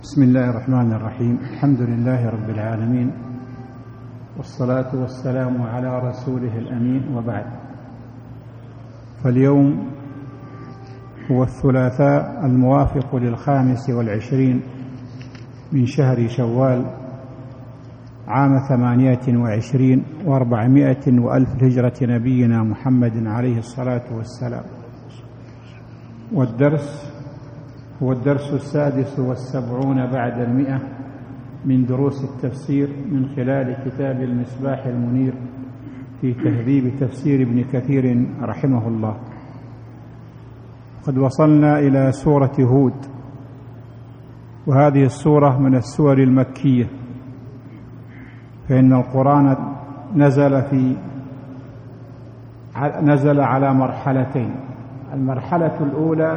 بسم الله الرحمن الرحيم. الحمد لله رب العالمين، والصلاة والسلام على رسوله الأمين، وبعد. فاليوم هو الثلاثاء الموافق 25 من شهر شوال عام 28 و400 وألف هجرة نبينا محمد عليه الصلاة والسلام. والدرس هو الدرس 76 بعد 100 من دروس التفسير من خلال كتاب المصباح المنير في تهذيب تفسير ابن كثير رحمه الله. قد وصلنا إلى سورة هود، وهذه السورة من السور المكية، فإن القرآن نزل على مرحلتين. المرحلة الأولى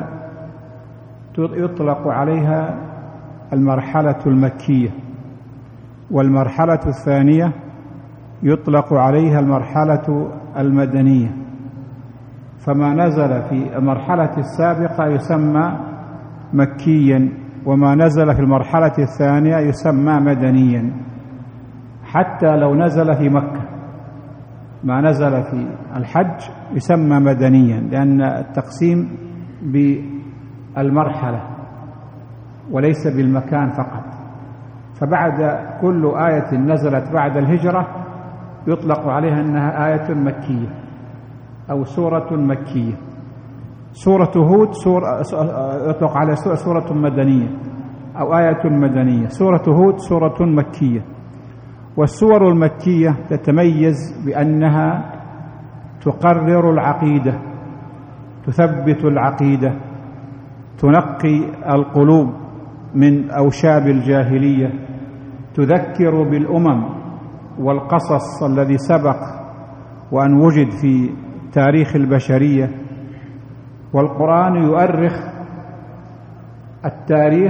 يطلق عليها المرحلة المكية، والمرحلة الثانية يطلق عليها المرحلة المدنية. فما نزل في المرحلة السابقة يسمى مكيا، وما نزل في المرحلة الثانية يسمى مدنيا. حتى لو نزل في مكة، ما نزل في الحج يسمى مدنيا، لأن التقسيم بالمرحلة وليس بالمكان فقط. فبعد كل آية نزلت بعد الهجرة يطلق عليها أنها آية مكية أو سورة مكية. سورة هود يطلق عليها سورة مدنية أو آية مدنية. سورة هود سورة مكية. والسور المكية تتميز بأنها تقرر العقيدة، تثبت العقيدة، تنقي القلوب من أوشاب الجاهلية، تذكر بالأمم والقصص الذي سبق وأن وجد في تاريخ البشرية. والقرآن يؤرخ التاريخ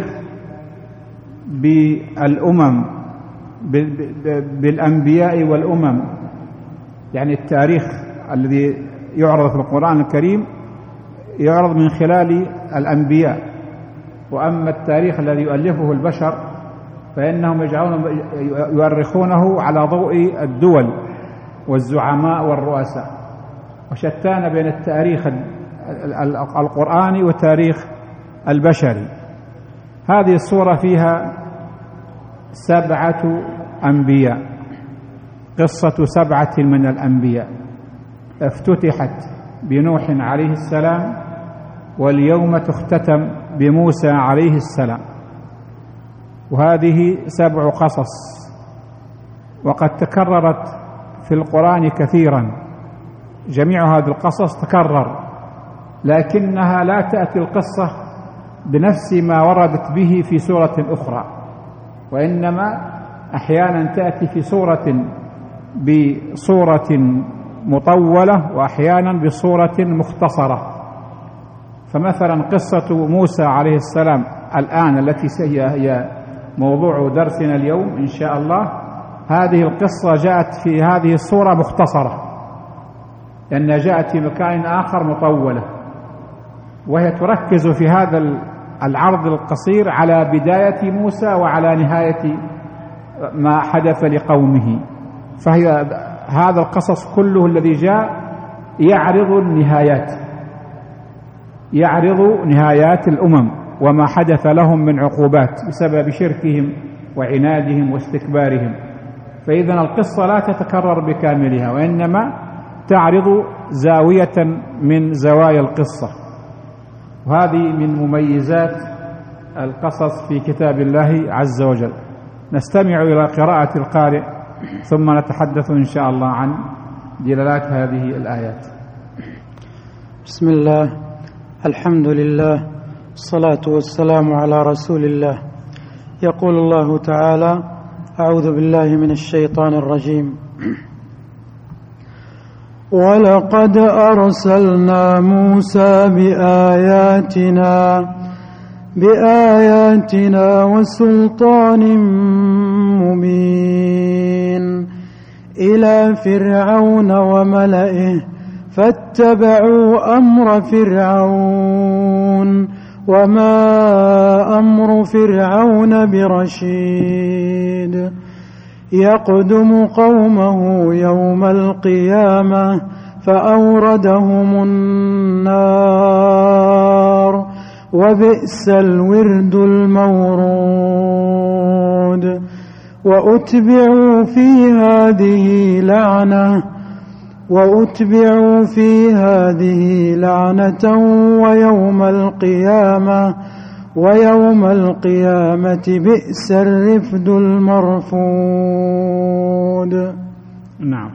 بالأمم، بالأنبياء والأمم. يعني التاريخ الذي يعرض في القرآن الكريم يعرض من خلال الأنبياء، وأما التاريخ الذي يؤلفه البشر فإنهم يؤرخونه على ضوء الدول والزعماء والرؤساء. وشتان بين التاريخ القرآني والتاريخ البشري. هذه السورة فيها 7 أنبياء، قصة 7 من الأنبياء. افتتحت بنوح عليه السلام، واليوم تختتم بموسى عليه السلام. وهذه 7 قصص، وقد تكررت في القرآن كثيرا. جميع هذه القصص تكرر، لكنها لا تأتي القصة بنفس ما وردت به في سورة أخرى، وإنما أحيانا تأتي في بصورة مطولة، وأحيانا بصورة مختصرة. فمثلا قصة موسى عليه السلام الآن التي هي موضوع درسنا اليوم إن شاء الله، هذه القصة جاءت في هذه الصورة مختصرة، لأنها جاءت في مكان آخر مطولة، وهي تركز في هذا العرض القصير على بداية موسى وعلى نهاية ما حدث لقومه. فهي هذا القصص كله الذي جاء يعرض نهايات الأمم وما حدث لهم من عقوبات بسبب شركهم وعنادهم واستكبارهم. فإذا القصة لا تتكرر بكاملها، وإنما تعرض زاوية من زوايا القصة. وهذه من مميزات القصص في كتاب الله عز وجل. نستمع إلى قراءة القارئ ثم نتحدث إن شاء الله عن دلالات هذه الآيات. بسم الله، الحمد لله، الصلاة والسلام على رسول الله. يقول الله تعالى: أعوذ بالله من الشيطان الرجيم. ولقد أرسلنا موسى بآياتنا وسلطان مبين إلى فرعون وملئه فاتبعوا أمر فرعون وما أمر فرعون برشيد يقدم قومه يوم القيامة فأوردهم النار وبئس الورد المورود وأتبعوا في هذه لعنة ويوم القيامة بئس الرفد المرفود. نعم،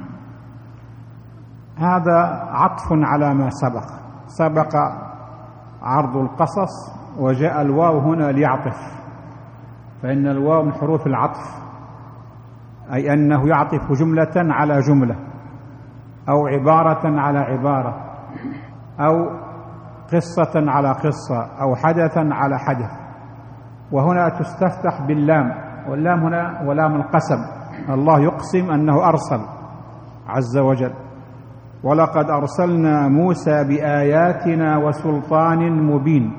هذا عطف على ما سبق عرض القصص، وجاء الواو هنا ليعطف، فإن الواو من حروف العطف، أي أنه يعطف جملة على جملة، أو عبارة على عبارة، أو قصة على قصة، أو حدثا على حدث. وهنا تستفتح باللام، واللام هنا ولام القسم، الله يقسم أنه أرسل عز وجل: ولقد أرسلنا موسى بآياتنا وسلطان مبين.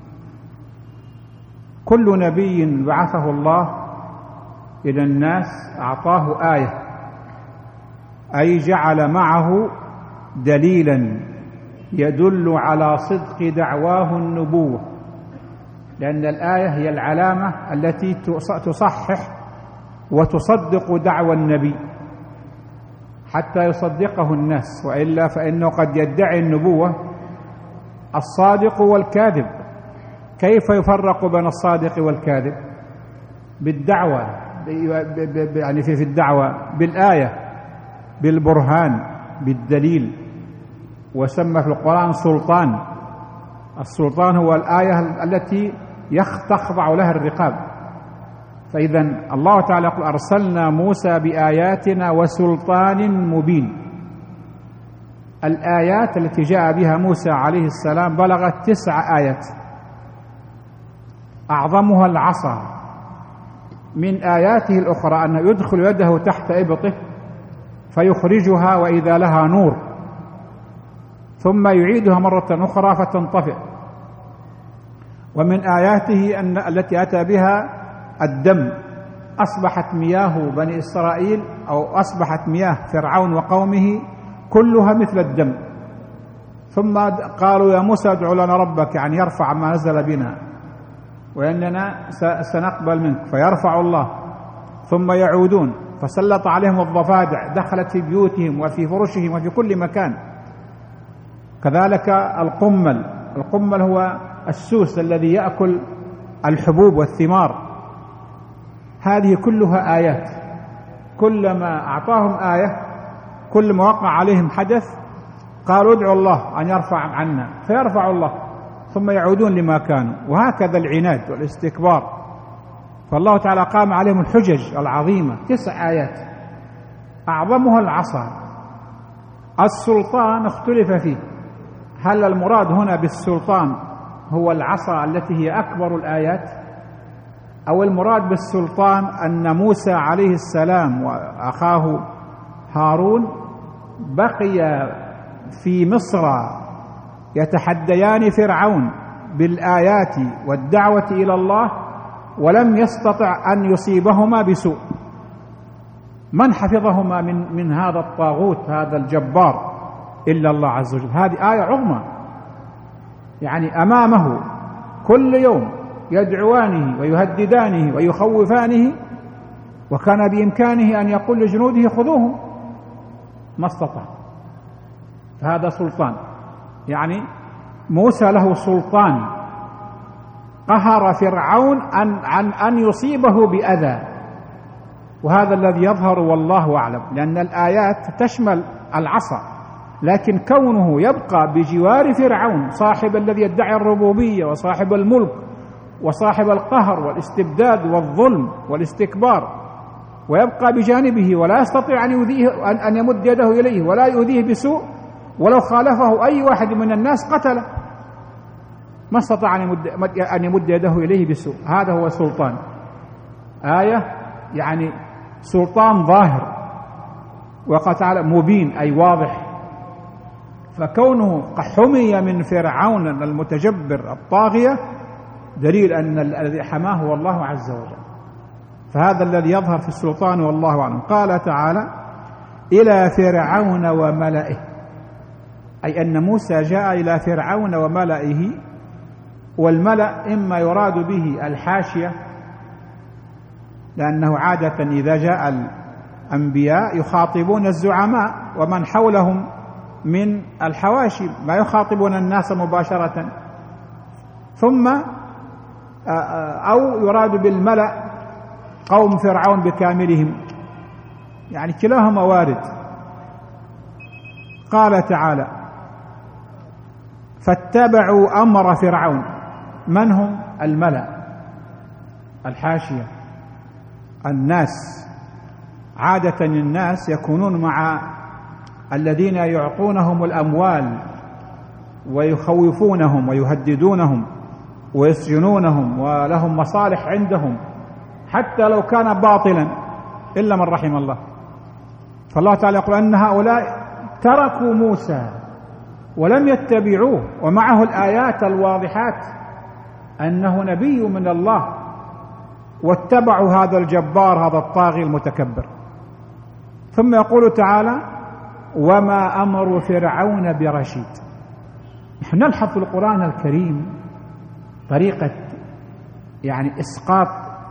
كل نبي بعثه الله إلى الناس أعطاه آية، أي جعل معه دليلا يدل على صدق دعواه النبوة، لأن الآية هي العلامة التي تصحح وتصدق دعوى النبي حتى يصدقه الناس، وإلا فإنه قد يدعي النبوة الصادق والكاذب. كيف يفرق بين الصادق والكاذب؟ بالدعوة، يعني في الدعوة بالآية، بالبرهان، بالدليل. وسمى في القرآن سلطان. السلطان هو الآية التي تخضع لها الرقاب. فإذا الله تعالى يقول: أرسلنا موسى بآياتنا وسلطان مبين. الآيات التي جاء بها موسى عليه السلام بلغت 9 آيات، أعظمها العصا. من آياته الأخرى أنه يدخل يده تحت إبطه فيخرجها وإذا لها نور، ثم يعيدها مرة أخرى فتنطفئ. ومن آياته التي أتى بها الدم، أصبحت مياه بني إسرائيل أو أصبحت مياه فرعون وقومه كلها مثل الدم. ثم قالوا: يا موسى ادع لنا ربك، يعني يرفع ما نزل بنا، وإننا سنقبل منك، فيرفع الله. ثم يعودون فسلط عليهم الضفادع، دخلت في بيوتهم وفي فرشهم وفي كل مكان. كذلك القمل هو السوس الذي يأكل الحبوب والثمار. هذه كلها آيات. كلما أعطاهم آية، كل ما وقع عليهم حدث قالوا: ادعوا الله أن يرفع عنا، فيرفع الله، ثم يعودون لما كانوا. وهكذا العناد والاستكبار. فالله تعالى قام عليهم الحجج العظيمة، 9 آيات أعظمها العصا. السلطان اختلف فيه، هل المراد هنا بالسلطان هو العصا التي هي أكبر الآيات، أو المراد بالسلطان أن موسى عليه السلام وأخاه هارون بقي في مصر يتحديان فرعون بالآيات والدعوة إلى الله، ولم يستطع أن يصيبهما بسوء. من حفظهما من هذا الطاغوت، هذا الجبار، إلا الله عز وجل. هذه آية عظمى، يعني أمامه كل يوم يدعوانه ويهددانه ويخوفانه، وكان بإمكانه أن يقول لجنوده: خذوهم، ما استطاع. فهذا سلطان، يعني موسى له سلطان، قهر فرعون عن أن يصيبه بأذى. وهذا الذي يظهر والله أعلم، لأن الآيات تشمل العصا، لكن كونه يبقى بجوار فرعون، صاحب الذي يدعي الربوبية وصاحب الملك وصاحب القهر والاستبداد والظلم والاستكبار، ويبقى بجانبه ولا يستطيع أن يمد يده إليه ولا يؤذيه بسوء، ولو خالفه أي واحد من الناس قتله، ما استطاع أن يمد يده إليه بسوء. هذا هو سلطان. آية يعني سلطان ظاهر، وقال تعالى مبين أي واضح. فكونه حمي من فرعون المتجبر الطاغية دليل أن الذي حماه هو الله عز وجل. فهذا الذي يظهر في السلطان والله أعلم. قال تعالى: إلى فرعون وملئه، أي أن موسى جاء إلى فرعون وملئه، والملأ إما يراد به الحاشية، لأنه عادة إذا جاء الأنبياء يخاطبون الزعماء ومن حولهم من الحواشي، ما يخاطبون الناس مباشرة. ثم أو يراد بالملأ قوم فرعون بكاملهم، يعني كلاهما وارد. قال تعالى: فاتبعوا أمر فرعون. من هم الملأ؟ الحاشية، الناس. عادة الناس يكونون مع الذين يعطونهم الأموال ويخوفونهم ويهددونهم ويسجنونهم ولهم مصالح عندهم، حتى لو كان باطلا، إلا من رحم الله. فالله تعالى يقول أن هؤلاء تركوا موسى ولم يتبعوه، ومعه الآيات الواضحات أنه نبي من الله، واتبعوا هذا الجبار، هذا الطاغي المتكبر. ثم يقول تعالى: وما أمر فرعون برشيد. نحن نلحظ في القرآن الكريم طريقة يعني إسقاط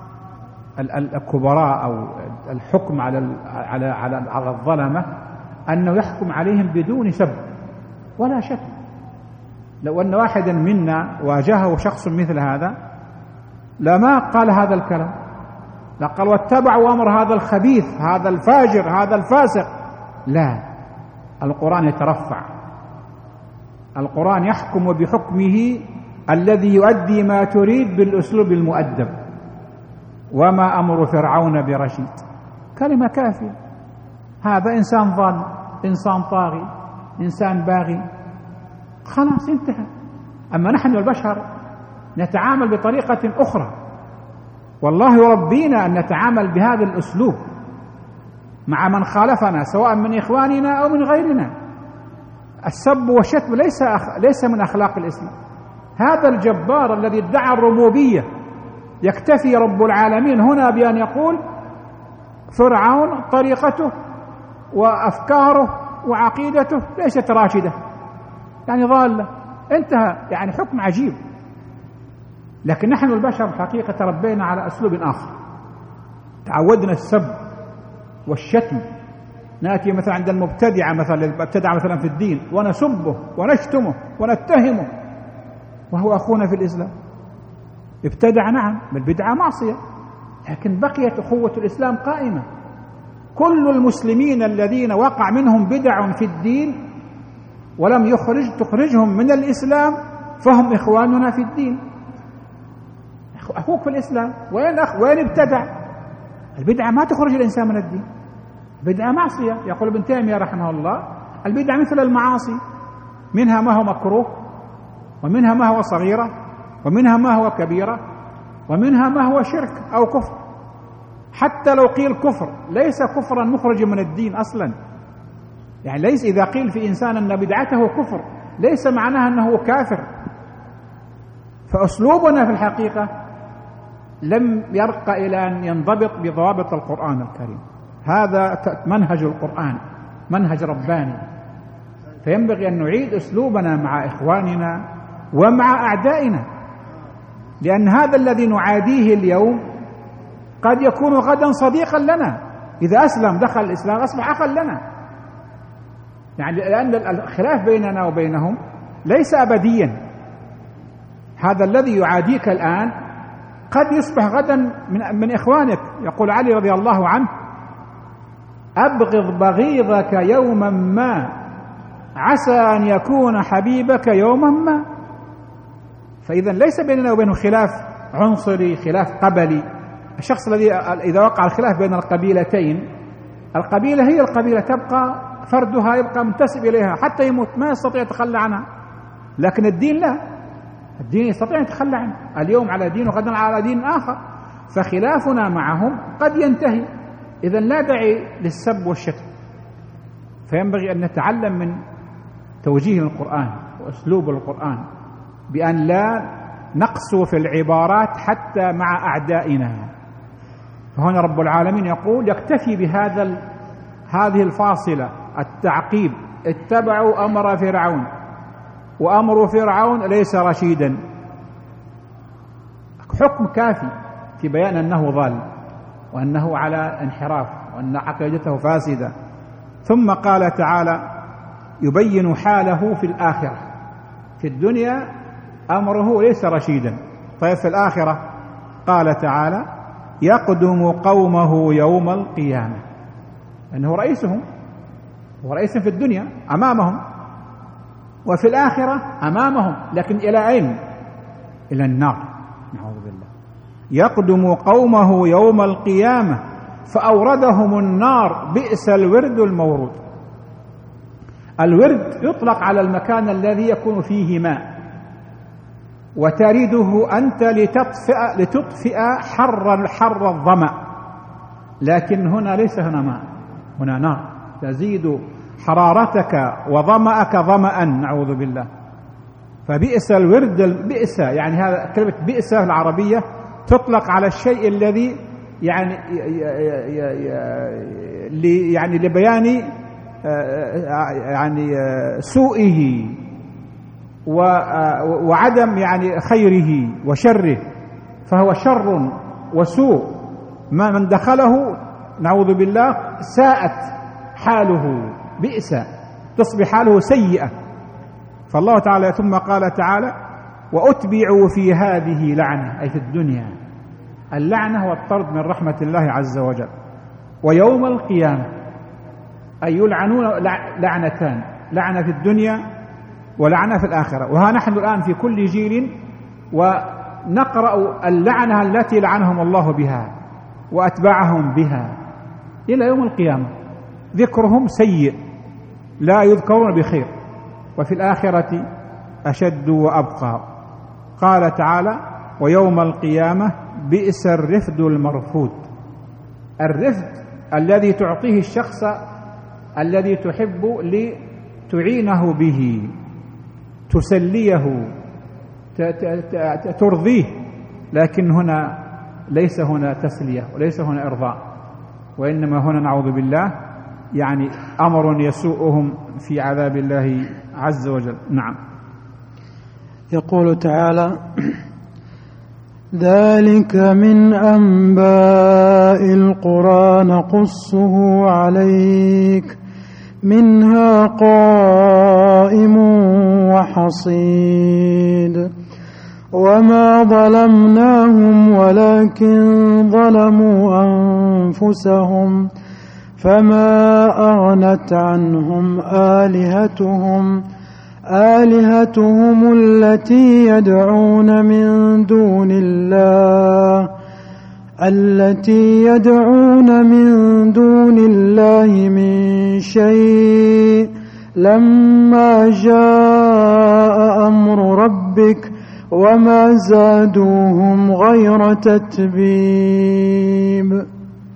الكبراء أو الحكم على الظلمة، أنه يحكم عليهم بدون سب ولا شتم. لو أن واحدا منا واجهه شخص مثل هذا لما قال هذا الكلام، لقال: واتبعوا أمر هذا الخبيث، هذا الفاجر، هذا الفاسق. لا، القرآن يترفع، القرآن يحكم بحكمه الذي يؤدي ما تريد بالأسلوب المؤدب. وما أمر فرعون برشيد، كلمة كافية. هذا إنسان ظالم، إنسان طاغي، إنسان باغي، خلاص انتهى. أما نحن البشر نتعامل بطريقة أخرى، والله يربينا أن نتعامل بهذا الأسلوب مع من خالفنا، سواء من إخواننا أو من غيرنا. السب والشتم ليس من أخلاق الإسلام. هذا الجبار الذي ادعى الربوبية يكتفي رب العالمين هنا بأن يقول: فرعون طريقته وأفكاره وعقيدته ليست راشدة، يعني ضالة، انتهى. يعني حكم عجيب. لكن نحن البشر حقيقة تربينا على أسلوب آخر، تعودنا السب والشتم. نأتي مثلا عند المبتدعة، مثلا في الدين، ونسبه ونشتمه ونتهمه وهو أخونا في الإسلام. ابتدع، نعم، بالبدعة معصية، لكن بقيت أخوة الإسلام قائمة. كل المسلمين الذين وقع منهم بدع في الدين ولم تخرجهم من الإسلام فهم إخواننا في الدين. أخوك في الإسلام، وين ابتدع؟ البدعة ما تخرج الإنسان من الدين، بدعة معصية. يقول ابن تيمية رحمه الله: البدعة مثل المعاصي، منها ما هو مكروه، ومنها ما هو صغيرة، ومنها ما هو كبيرة، ومنها ما هو شرك أو كفر. حتى لو قيل كفر ليس كفرا مخرجا من الدين أصلا، يعني ليس إذا قيل في إنسان أن بدعته كفر ليس معناها أنه كافر. فأسلوبنا في الحقيقة لم يرقى إلى أن ينضبط بضوابط القرآن الكريم. هذا منهج القرآن، منهج رباني، فينبغي أن نعيد أسلوبنا مع إخواننا ومع أعدائنا، لأن هذا الذي نعاديه اليوم قد يكون غدا صديقا لنا. إذا أسلم، دخل الإسلام، أصبح أخا لنا، يعني لأن الخلاف بيننا وبينهم ليس أبديا. هذا الذي يعاديك الآن قد يصبح غدا من إخوانك. يقول علي رضي الله عنه: أبغض بغيضك يوما ما عسى أن يكون حبيبك يوما ما. فإذا ليس بيننا وبينه خلاف عنصري، خلاف قبلي. الشخص الذي إذا وقع الخلاف بين القبيلتين، القبيلة هي القبيلة، تبقى فردها، يبقى منتسب إليها حتى يموت، ما يستطيع يتخلى عنها. لكن الدين لا، الدين يستطيع يتخلى عنه، اليوم على دين وغدا على دين آخر. فخلافنا معهم قد ينتهي. إذن لا داعي للسب والشتم. فينبغي أن نتعلم من توجيه القرآن وأسلوب القرآن بأن لا نقسو في العبارات حتى مع أعدائنا. فهنا رب العالمين يقول يكتفي هذه الفاصلة التعقيب: اتبعوا أمر فرعون، وأمر فرعون ليس رشيدا. حكم كافي في بيان أنه ضال وأنه على انحراف وأن عقيدته فاسدة. ثم قال تعالى يبين حاله في الآخرة. في الدنيا أمره ليس رشيدا، طيب في الآخرة قال تعالى يقدم قومه يوم القيامة، أنه رئيسهم، هو رئيس في الدنيا أمامهم، وفي الآخرة أمامهم، لكن إلى أين؟ إلى النار، نعوذ بالله. يقدم قومه يوم القيامة فأوردهم النار بئس الورد المورود. الورد يطلق على المكان الذي يكون فيه ماء، وتريده أنت لتطفئ حر الظمأ، لكن هنا ليس هنا ماء، هنا نار تزيد حرارتك وظمأك ظمأ، نعوذ بالله. فبئس الورد، بئس يعني هذا كلمة بئس في العربية تطلق على الشيء الذي يعني لبيان يعني سوءه وعدم يعني خيره وشره، فهو شر وسوء، ما من دخله نعوذ بالله ساءت حاله، بئس، تصبح حاله سيئة. فالله تعالى ثم قال تعالى وأتبعوا في هذه لعنة، أي في الدنيا. اللعنة والطرد من رحمة الله عز وجل. ويوم القيامة أي يلعنون لعنتان، لعنة في الدنيا ولعنة في الآخرة. وها نحن الآن في كل جيل ونقرأ اللعنة التي لعنهم الله بها وأتبعهم بها إلى يوم القيامة. ذكرهم سيء، لا يذكرون بخير، وفي الآخرة أشد وأبقى. قال تعالى ويوم القيامة بئس الرفد المرفود. الرفد الذي تعطيه الشخص الذي تحب لتعينه به، تسليه، ترضيه، لكن هنا ليس هنا تسلية وليس هنا إرضاء، وإنما هنا نعوذ بالله يعني أمر يسوءهم في عذاب الله عز وجل. نعم. يقول تعالى ذلك من أنباء القرى نقصه عليك منها قائم وحصيد وما ظلمناهم ولكن ظلموا أنفسهم فما أغنت عنهم آلهتهم التي يدعون من دون الله من شيء لما جاء أمر ربك وما زادوهم غير تتبيب.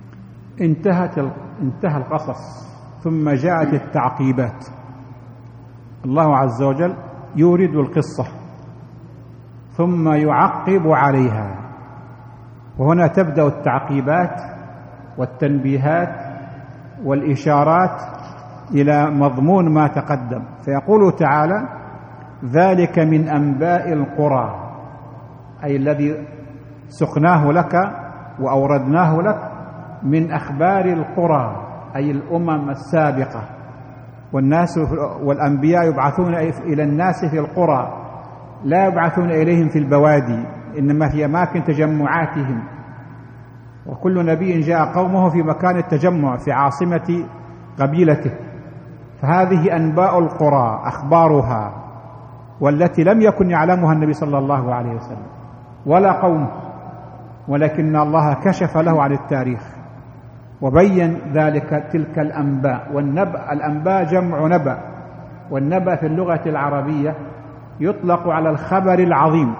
انتهى القصص، ثم جاءت التعقيبات. الله عز وجل يورد القصة ثم يعقب عليها، وهنا تبدأ التعقيبات والتنبيهات والإشارات إلى مضمون ما تقدم. فيقول تعالى ذلك من أنباء القرى، أي الذي سقناه لك وأوردناه لك من أخبار القرى، أي الأمم السابقة. والناس والأنبياء يبعثون إلى الناس في القرى، لا يبعثون إليهم في البوادي، إنما في أماكن تجمعاتهم. وكل نبي جاء قومه في مكان التجمع في عاصمة قبيلته. فهذه أنباء القرى، أخبارها، والتي لم يكن يعلمها النبي صلى الله عليه وسلم ولا قومه، ولكن الله كشف له عن التاريخ وبين ذلك تلك الأنباء. والنبأ، الأنباء جمع نبأ، والنبأ في اللغة العربية يطلق على الخبر العظيم.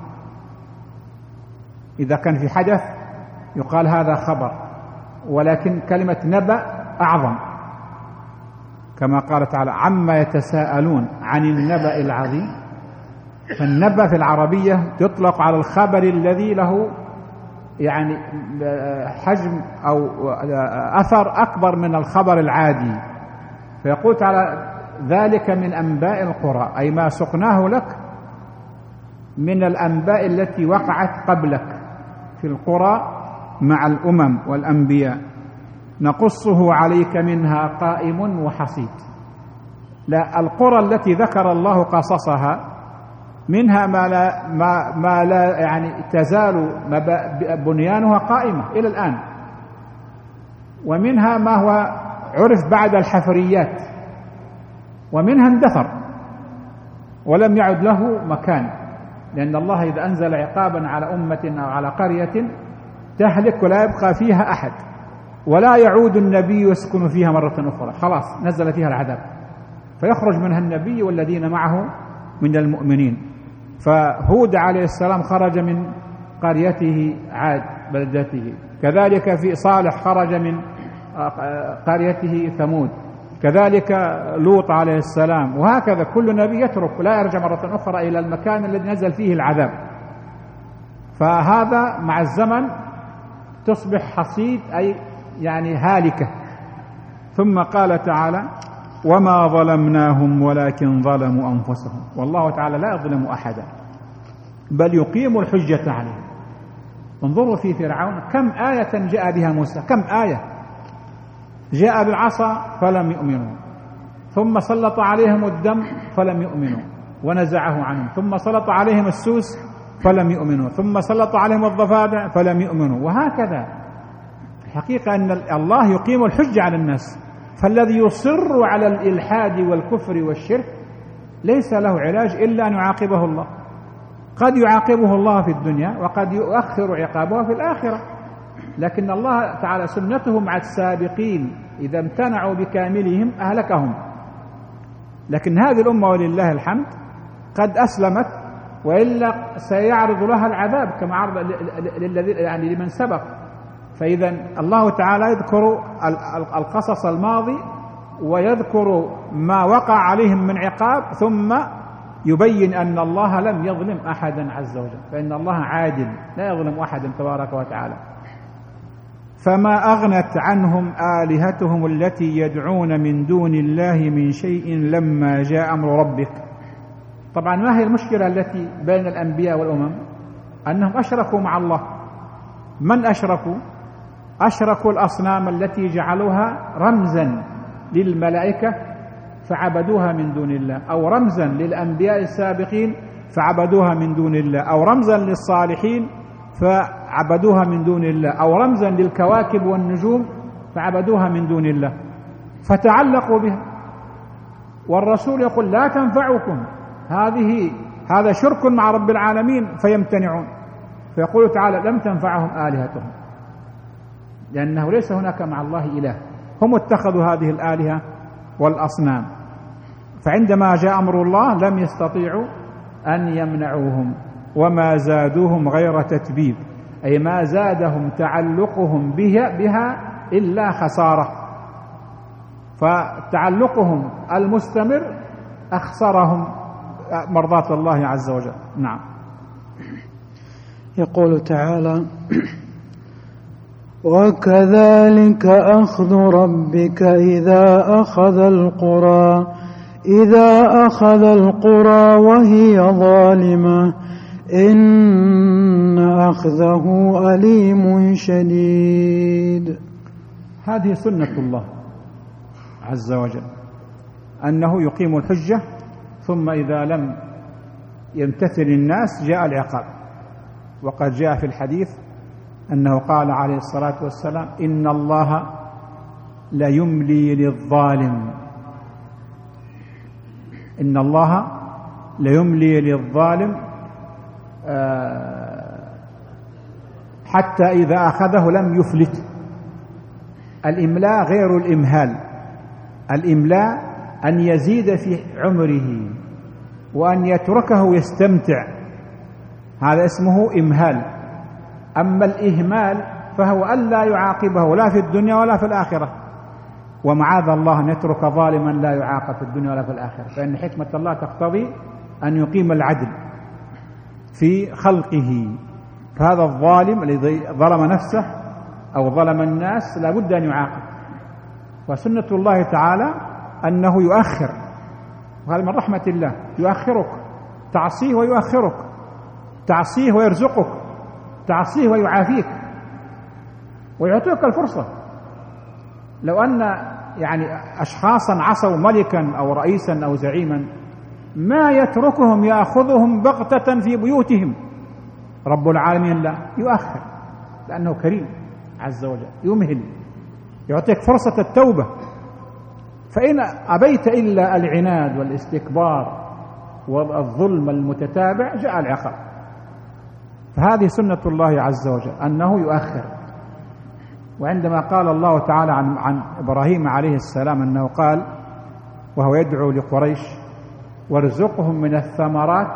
إذا كان في حدث يقال هذا خبر، ولكن كلمة نبأ أعظم، كما قال تعالى عما يتساءلون عن النبأ العظيم. فالنبأ في العربية تطلق على الخبر الذي له يعني حجم أو أثر أكبر من الخبر العادي. فيقول تعالى ذلك من أنباء القرى، أي ما سقناه لك من الأنباء التي وقعت قبلك في القرى مع الأمم والأنبياء، نقصه عليك منها قائم وحصيد. لا، القرى التي ذكر الله قصصها منها ما لا يعني تزال بنيانها قائمة إلى الآن، ومنها ما هو عرف بعد الحفريات، ومنها اندثر ولم يعد له مكان، لأن الله إذا أنزل عقابا على أمة أو على قرية تهلك ولا يبقى فيها أحد ولا يعود النبي يسكن فيها مرة أخرى، خلاص نزل فيها العذاب، فيخرج منها النبي والذين معه من المؤمنين. فهود عليه السلام خرج من قريته عاد بلدته، كذلك في صالح خرج من قريته ثمود، كذلك لوط عليه السلام، وهكذا كل نبي يترك ولا يرجع مرة أخرى إلى المكان الذي نزل فيه العذاب. فهذا مع الزمن تصبح حصيد، أي يعني هالكة. ثم قال تعالى وما ظلمناهم ولكن ظلموا أنفسهم، والله تعالى لا يظلم أحدا بل يقيم الحجة عليهم. انظروا في فرعون كم آية جاء بها موسى، كم آية جاء بالعصا فلم يؤمنوا، ثم سلط عليهم الدم فلم يؤمنوا ونزعه عنهم، ثم سلط عليهم السوس فلم يؤمنوا، ثم سلط عليهم الضفادع فلم يؤمنوا، وهكذا. الحقيقة أن الله يقيم الحجة على الناس، فالذي يصر على الإلحاد والكفر والشرك ليس له علاج إلا أن يعاقبه الله. قد يعاقبه الله في الدنيا وقد يؤخر عقابه في الآخرة، لكن الله تعالى سنته مع السابقين إذا امتنعوا بكاملهم أهلكهم. لكن هذه الأمة ولله الحمد قد أسلمت، وإلا سيعرض لها العذاب كما عرض يعني لمن سبق. فإذا الله تعالى يذكر القصص الماضي ويذكر ما وقع عليهم من عقاب، ثم يبين أن الله لم يظلم أحدا عز وجل، فإن الله عادل لا يظلم أحدا تبارك وتعالى. فما أغنت عنهم آلهتهم التي يدعون من دون الله من شيء لما جاء أمر ربك. طبعا ما هي المشكلة التي بين الأنبياء والأمم؟ أنهم أشركوا مع الله. من أشركوا؟ أشركوا الأصنام التي جعلوها رمزا للملائكة فعبدوها من دون الله، أو رمزا للأنبياء السابقين فعبدوها من دون الله، أو رمزا للصالحين فعبدوها من دون الله، أو رمزا للكواكب والنجوم فعبدوها من دون الله، فتعلقوا بها. والرسول يقول لا تنفعكم هذا شرك مع رب العالمين، فيمتنعون. فيقول تعالى لم تنفعهم آلهتهم، لأنه ليس هناك مع الله إله، هم اتخذوا هذه الآلهة والأصنام، فعندما جاء أمر الله لم يستطيعوا أن يمنعوهم، وما زادوهم غير تتبيب، أي ما زادهم تعلقهم بها إلا خسارة. فتعلقهم المستمر أخسرهم مرضاة الله عز وجل. نعم. يقول تعالى وكذلك أخذ ربك إذا أخذ القرى وهي ظالمة إن أخذه أليم شديد. هذه سنة الله عز وجل، أنه يقيم الحجة ثم إذا لم يمتثل الناس جاء العقاب. وقد جاء في الحديث أنه قال عليه الصلاة والسلام إن الله لا يملي للظالم، إن الله لا يملي للظالم حتى إذا أخذه لم يفلت. الإملاء غير الإمهال. الإملاء أن يزيد في عمره وأن يتركه يستمتع، هذا اسمه إمهال. أما الإهمال فهو ألا يعاقبه لا في الدنيا ولا في الآخرة، ومعاذ الله أن يترك ظالما لا يعاقب في الدنيا ولا في الآخرة، فإن حكمة الله تقتضي أن يقيم العدل. في خلقه. فهذا الظالم الذي ظلم نفسه أو ظلم الناس لا بد أن يعاقب. وسنة الله تعالى أنه يؤخر، وهذا من رحمة الله، يؤخرك، تعصيه ويؤخرك، تعصيه ويرزقك، تعصيه ويعافيك ويعطيك الفرصة. لو أن يعني أشخاصا عصوا ملكا أو رئيسا أو زعيما ما يتركهم، يأخذهم بغتة في بيوتهم. رب العالمين لا، يؤخر لأنه كريم عز وجل، يمهل، يعطيك فرصة التوبة. فإن أبيت إلا العناد والاستكبار والظلم المتتابع جاء العقاب. فهذه سنة الله عز وجل أنه يؤخر. وعندما قال الله تعالى عن إبراهيم عليه السلام أنه قال وهو يدعو لقريش وارزقهم من الثمرات،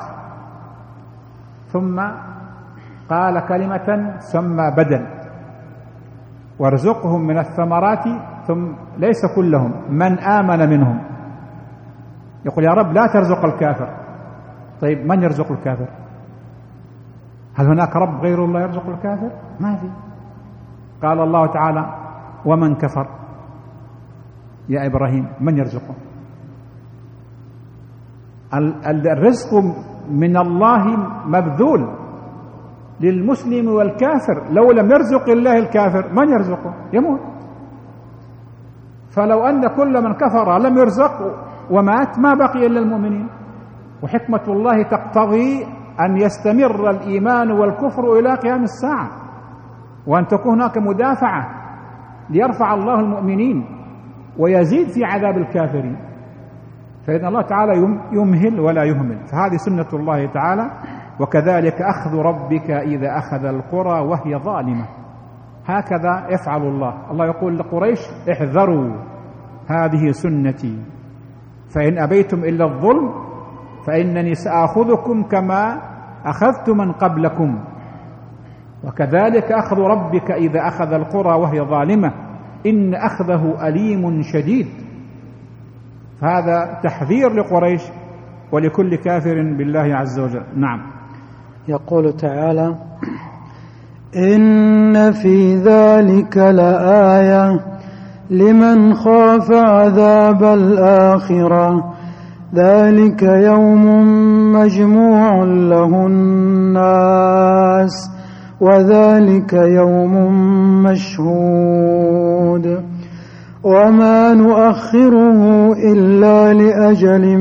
ثم قال كلمة ثم بدل، وارزقهم من الثمرات، ثم ليس كلهم، من آمن منهم. يقول يا رب لا ترزق الكافر. طيب من يرزق الكافر؟ هل هناك رب غير الله يرزق الكافر؟ ما في. قال الله تعالى ومن كفر يا إبراهيم من يرزقه؟ الرزق من الله مبذول للمسلم والكافر. لو لم يرزق الله الكافر من يرزقه؟ يموت. فلو أن كل من كفر لم يرزق ومات ما بقي إلا المؤمنين. وحكمة الله تقتضي أن يستمر الإيمان والكفر إلى قيام الساعة، وأن تكون هناك مدافعة ليرفع الله المؤمنين ويزيد في عذاب الكافرين. فإن الله تعالى يمهل ولا يهمل. فهذه سنة الله تعالى. وكذلك أخذ ربك إذا أخذ القرى وهي ظالمة. هكذا يفعل الله. الله يقول لقريش احذروا هذه سنتي، فإن أبيتم إلا الظلم فإنني سآخذكم كما أخذت من قبلكم، وكذلك أخذ ربك إذا أخذ القرى وهي ظالمة إن أخذه أليم شديد. فهذا تحذير لقريش ولكل كافر بالله عز وجل. نعم. يقول تعالى إن في ذلك لآية لمن خاف عذاب الآخرة ذلك يوم مجموع له الناس وذلك يوم مشهود وما نؤخره إلا لأجل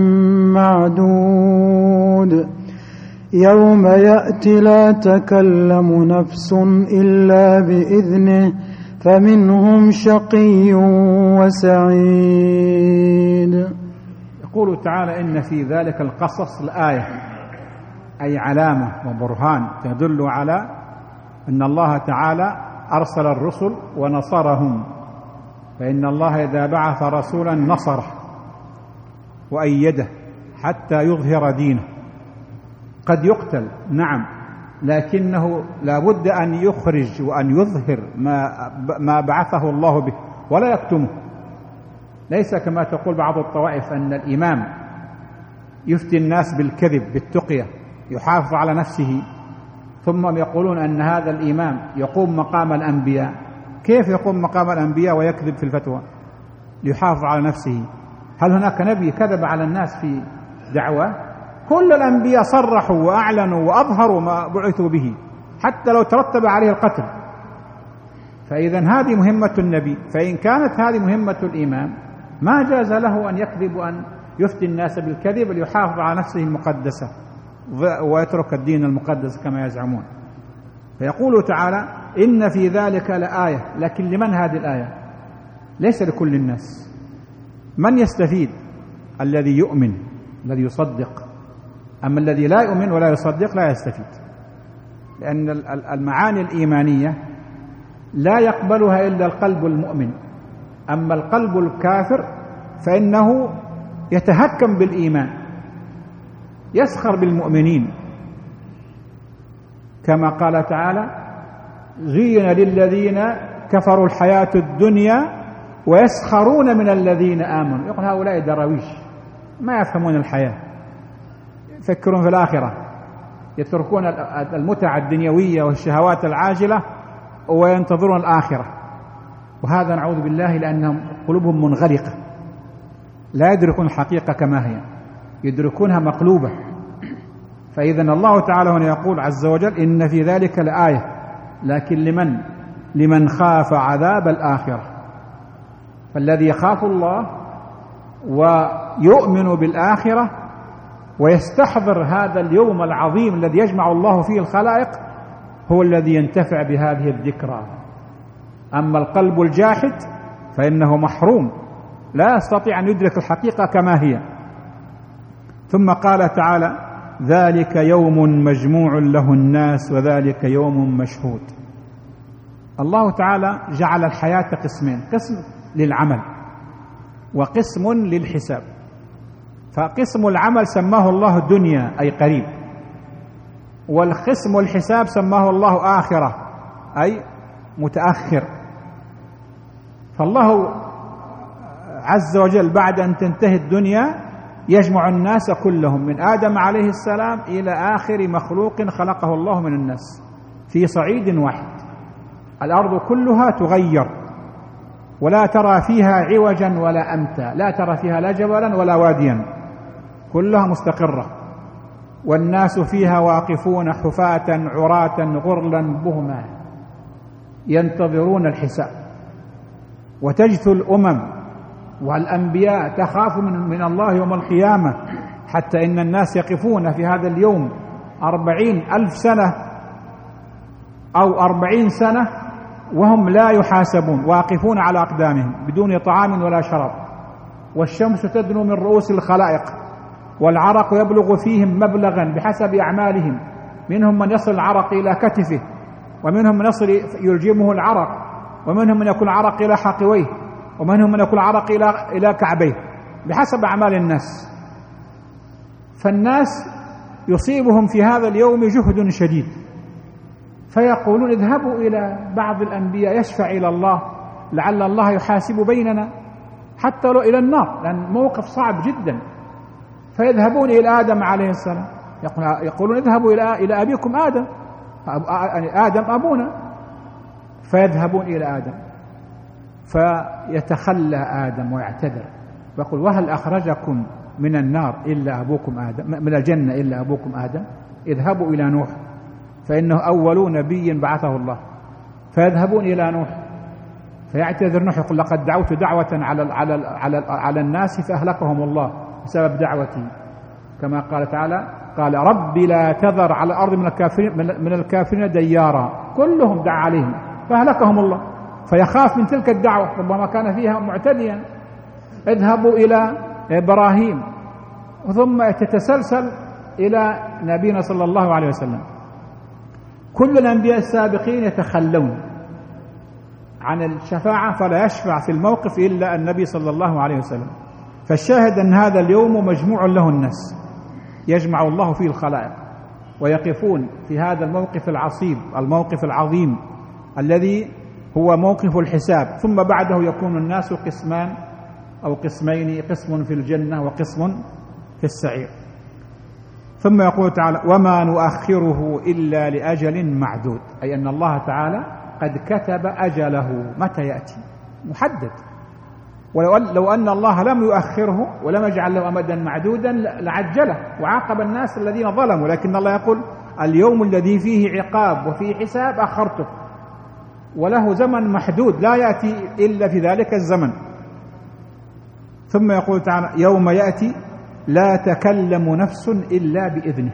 معدود يوم يأتي لا تكلم نفس إلا بإذنه فمنهم شقي وسعيد. يقول تعالى إن في ذلك القصص لآية، أي علامة وبرهان تدل على أن الله تعالى أرسل الرسل ونصرهم. فإن الله إذا بعث رسولا نصره وأيده حتى يظهر دينه. قد يقتل نعم، لكنه لا بد أن يخرج وأن يظهر ما بعثه الله به ولا يكتمه. ليس كما تقول بعض الطوائف أن الإمام يفتي الناس بالكذب بالتقية يحافظ على نفسه، ثم يقولون أن هذا الإمام يقوم مقام الأنبياء. كيف يقوم مقام الأنبياء ويكذب في الفتوى ليحافظ على نفسه؟ هل هناك نبي كذب على الناس في دعوة؟ كل الأنبياء صرحوا وأعلنوا وأظهروا ما بعثوا به حتى لو ترتب عليه القتل. فإذا هذه مهمة النبي. فإن كانت هذه مهمة الإمام ما جاز له أن يكذب وأن يفتي الناس بالكذب ليحافظ على نفسه المقدسة ويترك الدين المقدس كما يزعمون. فيقول تعالى إن في ذلك لآية. لكن لمن هذه الآية؟ ليس لكل الناس. من يستفيد؟ الذي يؤمن الذي يصدق. أما الذي لا يؤمن ولا يصدق لا يستفيد، لأن المعاني الإيمانية لا يقبلها إلا القلب المؤمن. أما القلب الكافر فإنه يتهكم بالإيمان، يسخر بالمؤمنين، كما قال تعالى زين للذين كفروا الحياة الدنيا ويسخرون من الذين آمنوا. يقول هؤلاء دراويش ما يفهمون الحياة، يفكرون في الآخرة. يتركون المتع الدنيوية والشهوات العاجلة وينتظرون الآخرة، وهذا نعوذ بالله لأنهم قلوبهم منغلقة، لا يدركون الحقيقة كما هي، يدركونها مقلوبة. فإذا الله تعالى هنا يقول عز وجل إن في ذلك لآية، لكن لمن خاف عذاب الآخرة. فالذي يخاف الله ويؤمن بالآخرة ويستحضر هذا اليوم العظيم الذي يجمع الله فيه الخلائق هو الذي ينتفع بهذه الذكرى. أما القلب الجاحد فإنه محروم، لا يستطيع أن يدرك الحقيقة كما هي. ثم قال تعالى ذلك يوم مجموع له الناس وذلك يوم مشهود. الله تعالى جعل الحياة قسمين، قسم للعمل وقسم للحساب. فقسم العمل سماه الله الدنيا أي قريب، والقسم الحساب سماه الله آخرة أي متأخر. فالله عز وجل بعد أن تنتهي الدنيا يجمع الناس كلهم من آدم عليه السلام إلى آخر مخلوق خلقه الله من الناس في صعيد واحد. الأرض كلها تغير ولا ترى فيها عوجا ولا أمتا، لا ترى فيها لا جبلا ولا واديا، كلها مستقرة، والناس فيها واقفون حفاة عراة غرلا بهما ينتظرون الحساب. وتجثو الأمم والأنبياء تخاف من الله يوم القيامة، حتى إن الناس يقفون في هذا اليوم 40,000 سنة أو 40 سنة وهم لا يحاسبون، واقفون على أقدامهم بدون طعام ولا شراب، والشمس تدنو من رؤوس الخلائق، والعرق يبلغ فيهم مبلغا بحسب أعمالهم، منهم من يصل العرق إلى كتفه، ومنهم من يصل يلجمه العرق، ومنهم من يكون العرق إلى حقويه، ومنهم من يكون العرق إلى كعبيه بحسب أعمال الناس. فالناس يصيبهم في هذا اليوم جهد شديد، فيقولون اذهبوا إلى بعض الأنبياء يشفع إلى الله لعل الله يحاسب بيننا، حتى لو إلى النار، لأن موقف صعب جدا. فيذهبون إلى آدم عليه السلام، يقولون اذهبوا إلى أبيكم آدم، آدم أبونا. فيذهبون إلى آدم فيتخلى آدم ويعتذر ويقول وهل أخرجكم من النار إلا أبوكم آدم، من الجنة إلا أبوكم آدم؟ اذهبوا إلى نوح فإنه أول نبي بعثه الله. فيذهبون إلى نوح فيعتذر نوح يقول لقد دعوت دعوة على الناس فأهلكهم الله بسبب دعوتي، كما قال تعالى قال رب لا تذر على الأرض من الكافرين ديارا، كلهم دعا عليهم فأهلكهم الله. فيخاف من تلك الدعوة ربما كان فيها معتديا. اذهبوا إلى إبراهيم، ثم تتسلسل إلى نبينا صلى الله عليه وسلم. كل الأنبياء السابقين يتخلون عن الشفاعة، فلا يشفع في الموقف إلا النبي صلى الله عليه وسلم. فالشاهد أن هذا اليوم مجموع له الناس، يجمع الله فيه الخلائق ويقفون في هذا الموقف العصيب، الموقف العظيم الذي هو موقف الحساب. ثم بعده يكون الناس قسمان أو قسمين، قسم في الجنة وقسم في السعير. ثم يقول تعالى وما نؤخره إلا لأجل معدود، أي أن الله تعالى قد كتب أجله متى يأتي محدد. ولو أن الله لم يؤخره ولم يجعل له أمدا معدودا لعجله وعاقب الناس الذين ظلموا، لكن الله يقول اليوم الذي فيه عقاب وفيه حساب أخرته، وله زمن محدود لا يأتي إلا في ذلك الزمن. ثم يقول تعالى يوم يأتي لا تكلم نفس إلا بإذنه،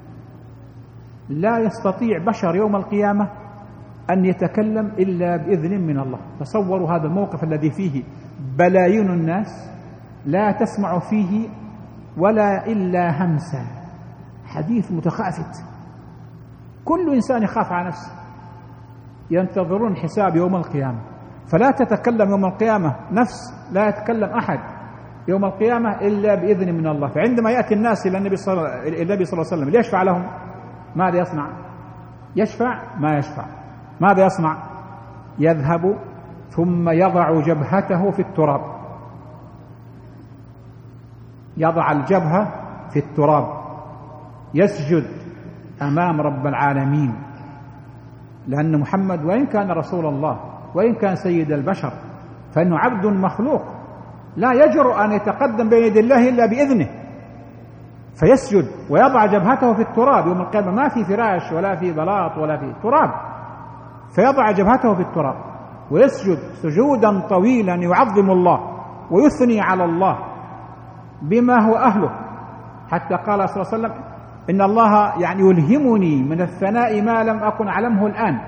لا يستطيع بشر يوم القيامة أن يتكلم إلا بإذن من الله. تصوروا هذا الموقف الذي فيه بلايين الناس لا تسمع فيه ولا إلا همسا، حديث متخافت، كل إنسان يخاف على نفسه، ينتظرون حساب يوم القيامة. فلا تتكلم يوم القيامة نفس، لا يتكلم أحد يوم القيامة إلا بإذن من الله. فعندما يأتي الناس إلى النبي صلى الله عليه وسلم ليشفع لهم، ماذا يصنع؟ يشفع؟ ما يشفع. ماذا يصنع؟ يذهب ثم يضع جبهته في التراب، يضع الجبهة في التراب، يسجد أمام رب العالمين، لأن محمد وإن كان رسول الله وإن كان سيد البشر فإنه عبد مخلوق لا يجرؤ أن يتقدم بين يدي الله إلا بإذنه، فيسجد ويضع جبهته في التراب يوم القيامة، ما في فراش ولا في بلاط ولا في تراب، فيضع جبهته في التراب ويسجد سجودا طويلا يعظم الله ويثني على الله بما هو أهله، حتى قال صلى الله عليه وسلم إن الله يعني يلهمني من الثناء ما لم أكن أعلمه الآن،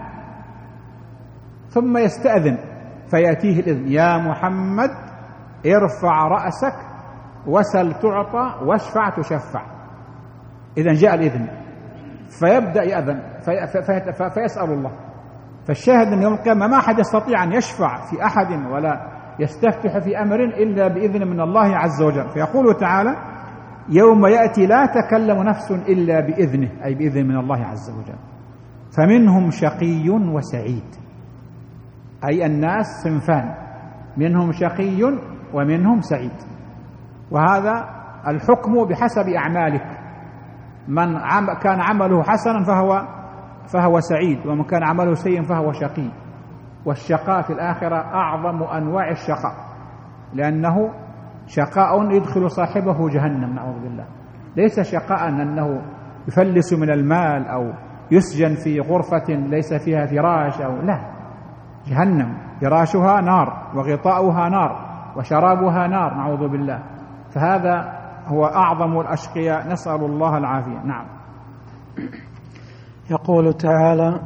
ثم يستأذن فيأتيه الإذن: يا محمد ارفع رأسك وسل تعطى واشفع تشفع. إذن جاء الإذن فيبدأ يأذن فيسأل الله. فالشاهد أن يوم القيامة ما أحد يستطيع أن يشفع في أحد ولا يستفتح في أمر إلا بإذن من الله عز وجل. فيقول تعالى: يوم يأتي لا تكلم نفس إلا بإذنه، أي بإذن من الله عز وجل. فمنهم شقي وسعيد، أي الناس صنفان، منهم شقي ومنهم سعيد، وهذا الحكم بحسب أعمالك، من كان عمله حسنا فهو سعيد، ومن كان عمله سيئا فهو شقي. والشقاء في الآخرة أعظم أنواع الشقاء، لأنه شقاء يدخل صاحبه جهنم، نعوذ بالله. ليس شقاء أنه يفلس من المال أو يسجن في غرفة ليس فيها فراش أو لا، جهنم فراشها نار وغطاؤها نار وشرابها نار، نعوذ بالله. فهذا هو أعظم الأشقياء، نسأل الله العافية. نعم. يقول تعالى: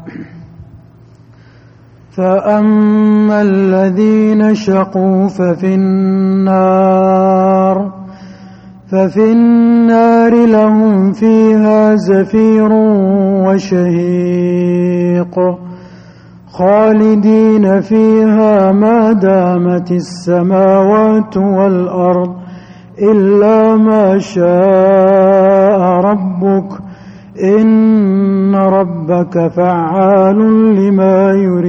فأما الذين شقوا ففي النار لهم فيها زفير وشهيق خالدين فيها ما دامت السماوات والأرض إلا ما شاء ربك إن ربك فعال لما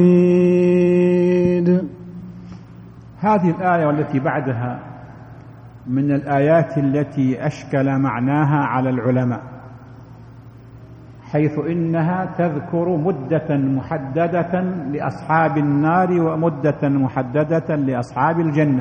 يريد. هذه الآية والتي بعدها من الآيات التي أشكل معناها على العلماء، حيث إنها تذكر مدة محددة لأصحاب النار ومدة محددة لأصحاب الجنة.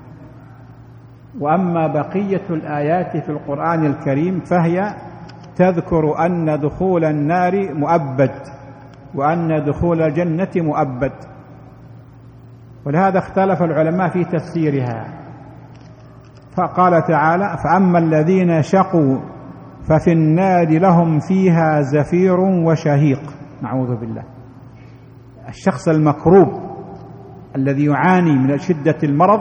وأما بقية الآيات في القرآن الكريم فهي تذكر أن دخول النار مؤبد وأن دخول الجنة مؤبد، ولهذا اختلف العلماء في تفسيرها. فقال تعالى: فأما الذين شقوا ففي النار لهم فيها زفير وشهيق. نعوذ بالله. الشخص المكروب الذي يعاني من شدة المرض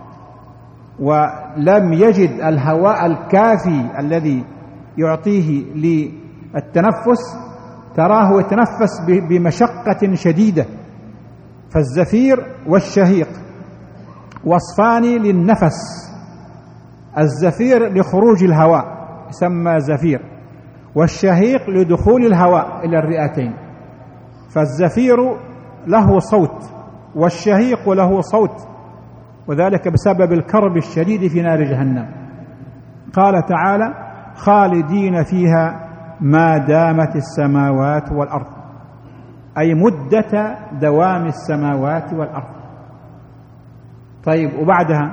ولم يجد الهواء الكافي الذي يعطيه للتنفس، تراه يتنفس بمشقة شديدة. فالزفير والشهيق وصفان للنفس: الزفير لخروج الهواء يسمى زفير، والشهيق لدخول الهواء إلى الرئتين. فالزفير له صوت والشهيق له صوت، وذلك بسبب الكرب الشديد في نار جهنم. قال تعالى: خالدين فيها ما دامت السماوات والأرض، أي مدة دوام السماوات والأرض. طيب، وبعدها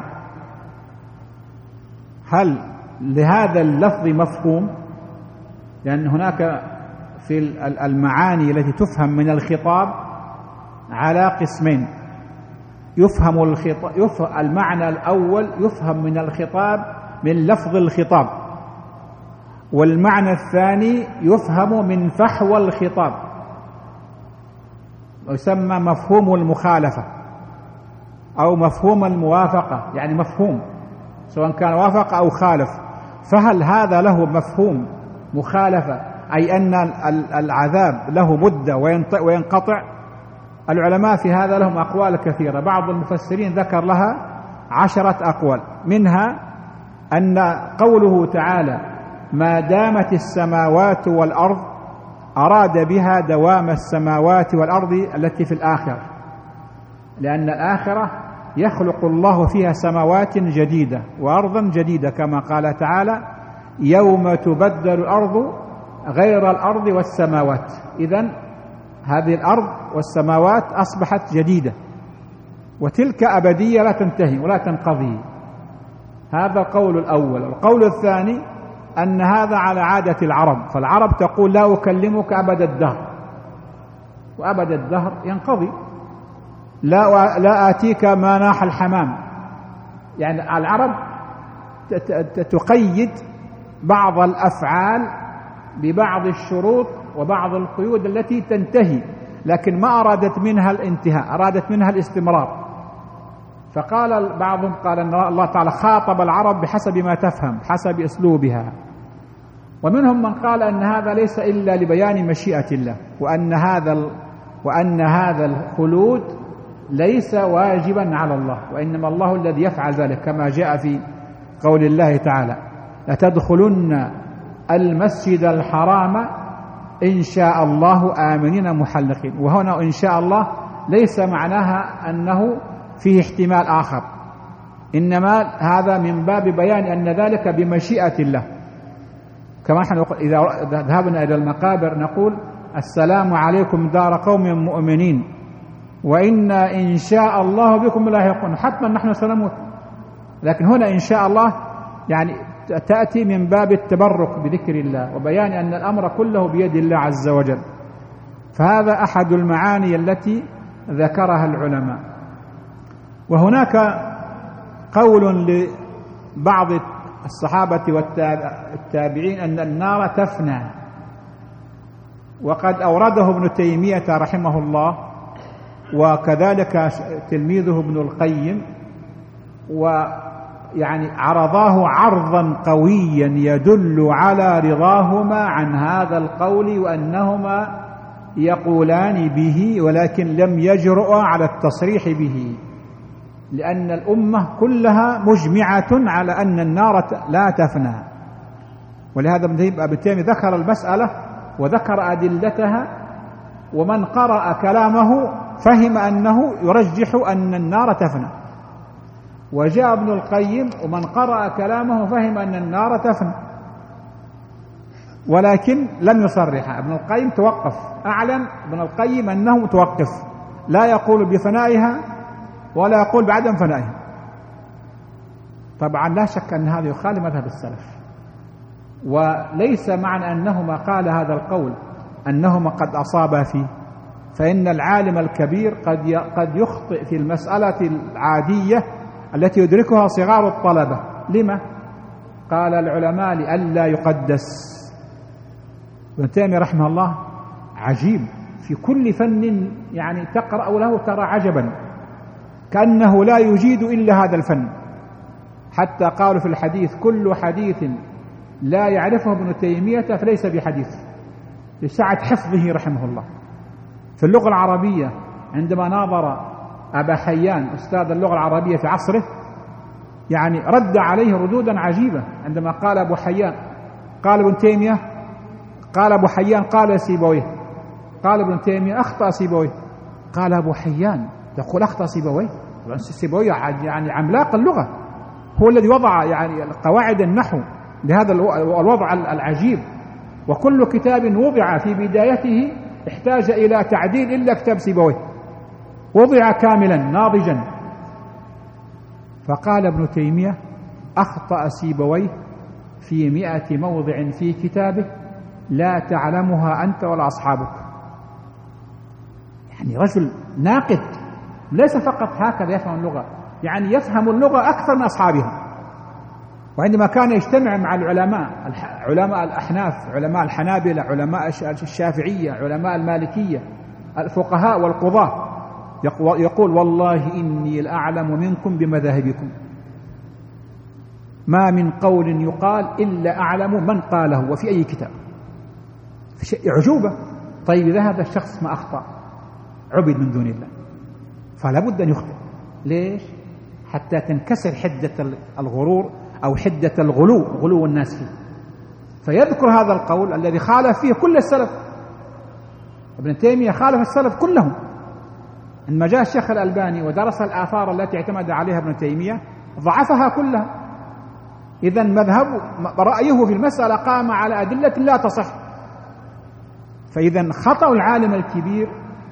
هل لهذا اللفظ مفهوم؟ لأن هناك في المعاني التي تفهم من الخطاب على قسمين: يفهم المعنى الأول يفهم من الخطاب من لفظ الخطاب، والمعنى الثاني يفهم من فحوى الخطاب، ويسمى مفهوم المخالفة أو مفهوم الموافقة، يعني مفهوم سواء كان وافق أو خالف. فهل هذا له مفهوم مخالفة، أي أن العذاب له مدة وينقطع؟ العلماء في هذا لهم أقوال كثيرة. بعض المفسرين ذكر لها 10 أقوال، منها أن قوله تعالى ما دامت السماوات والأرض أراد بها دوام السماوات والأرض التي في الآخرة، لأن الآخرة يخلق الله فيها سماوات جديدة وأرضا جديدة، كما قال تعالى: يوم تبدل الأرض غير الأرض والسماوات. إذن هذه الأرض والسماوات أصبحت جديدة، وتلك أبدية لا تنتهي ولا تنقضي. هذا القول الأول. القول الثاني أن هذا على عادة العرب، فالعرب تقول لا أكلمك أبد الدهر، وأبد الدهر ينقضي. لا آتيك ما ناح الحمام. يعني العرب تقيد بعض الأفعال ببعض الشروط وبعض القيود التي تنتهي، لكن ما أرادت منها الانتهاء، أرادت منها الاستمرار. فقال بعضهم قال أن الله تعالى خاطب العرب بحسب ما تفهم، حسب أسلوبها. ومنهم من قال أن هذا ليس إلا لبيان مشيئة الله، وأن هذا الخلود ليس واجبا على الله، وإنما الله الذي يفعل ذلك، كما جاء في قول الله تعالى لتدخلن المسجد الحرام إن شاء الله آمنين محلقين. وهنا إن شاء الله ليس معناها أنه فيه احتمال آخر، إنما هذا من باب بيان أن ذلك بمشيئة الله. كما نحن إذا ذهبنا إلى المقابر نقول السلام عليكم دار قوم مؤمنين وإنا إن شاء الله بكم لاحقون، حتما نحن سنموت. لكن هنا إن شاء الله يعني تأتي من باب التبرك بذكر الله وبيان أن الأمر كله بيد الله عز وجل. فهذا أحد المعاني التي ذكرها العلماء. وهناك قول لبعض الصحابة والتابعين أن النار تفنى، وقد أورده ابن تيمية رحمه الله، وكذلك تلميذه ابن القيم، ويعني عرضاه عرضا قويا يدل على رضاهما عن هذا القول، وأنهما يقولان به ولكن لم يجرؤا على التصريح به، لأن الأمة كلها مجمعة على أن النار لا تفنى. ولهذا ابن تيمية ذكر المسألة وذكر أدلتها، ومن قرأ كلامه فهم أنه يرجح أن النار تفنى. وجاء ابن القيم ومن قرأ كلامه فهم أن النار تفنى، ولكن لم يصرح. ابن القيم توقف، أعلم ابن القيم أنه متوقف، لا يقول بفنائها ولا يقول بعدم فنائها. طبعا لا شك أن هذا يخالف مذهب السلف، وليس معنى أنهما قال هذا القول أنهما قد أصابا فيه، فإن العالم الكبير قد يخطئ في المسألة العادية التي يدركها صغار الطلبة. لما؟ قال العلماء لئلا يقدس. ابن تيمية رحمه الله عجيب في كل فن، يعني تقرأ له ترى عجبا، كأنه لا يجيد إلا هذا الفن. حتى قالوا في الحديث كل حديث لا يعرفه ابن تيمية فليس بحديث، لسعة حفظه رحمه الله. في اللغة العربية عندما ناظر أبا حيان أستاذ اللغة العربية في عصره، يعني رد عليه ردودا عجيبة. عندما قال أبو حيان قال ابن تيمية، قال أبو حيان قال سيبويه، قال ابن تيمية أخطأ سيبويه. قال أبو حيان يقول أخطأ سيبويه؟ سيبويه يعني عملاق اللغة، هو الذي وضع يعني قواعد النحو لهذا الوضع العجيب. وكل كتاب وضع في بدايته احتاج إلى تعديل إلا كتاب سيبويه، وضع كاملا ناضجا. فقال ابن تيمية أخطأ سيبويه في 100 موضع في كتابه لا تعلمها أنت ولا أصحابك. يعني رجل ناقد، ليس فقط هكذا يفهم اللغة، يعني يفهم اللغة أكثر من أصحابها. وعندما كان يجتمع مع العلماء، علماء الأحناف، علماء الحنابلة، علماء الشافعية، علماء المالكية، الفقهاء والقضاة، يقول والله إني لأعلم منكم بمذاهبكم، ما من قول يقال إلا أعلم من قاله وفي أي كتاب. عجوبة. طيب إذا هذا الشخص ما أخطأ عبد من دون الله، فلا بد أن يخطئ. ليش؟ حتى تنكسر حدة الغرور أو حدة غلو الناس فيه، فيذكر هذا القول الذي خالف فيه كل السلف. ابن تيمية خالف السلف كلهم. عندما جاء الشيخ الألباني ودرس الآثار التي اعتمد عليها ابن تيمية ضعفها كلها. إذن رأيه في المسألة قام على أدلة لا تصح، فإذا خطأ العالم الكبير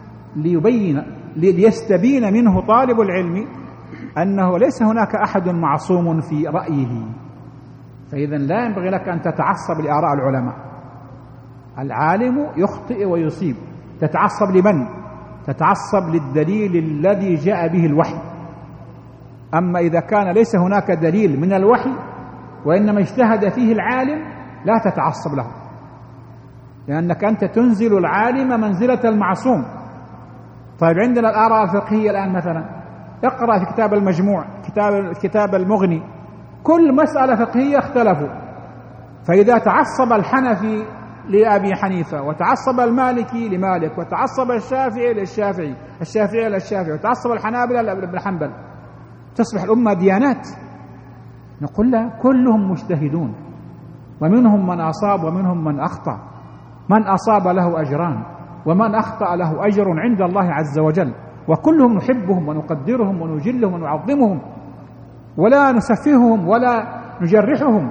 ليستبين منه طالب العلم أنه ليس هناك أحد معصوم في رأيه. فإذا لا ينبغي لك أن تتعصب لآراء العلماء. العالم يخطئ ويصيب. تتعصب لمن؟ تتعصب للدليل الذي جاء به الوحي. أما إذا كان ليس هناك دليل من الوحي وإنما اجتهد فيه العالم لا تتعصب له، لأنك أنت تنزل العالم منزلة المعصوم. طيب عندنا الآراء الفقهية الآن مثلا، اقرأ في كتاب المجموع، كتاب المغني، كل مسألة فقهية اختلفوا. فإذا تعصب الحنفي لأبي حنيفة، وتعصب المالكي لمالك، وتعصب الشافعي للشافعي، الشافعي للشافعي، وتعصب الحنابلة لابن حنبل، تصبح الأمة ديانات. نقول لا، كلهم مجتهدون، ومنهم من أصاب ومنهم من أخطأ. من أصاب له أجران، ومن أخطأ له أجر عند الله عز وجل، وكلهم نحبهم ونقدرهم ونجلهم ونعظمهم، ولا نسفههم ولا نجرحهم،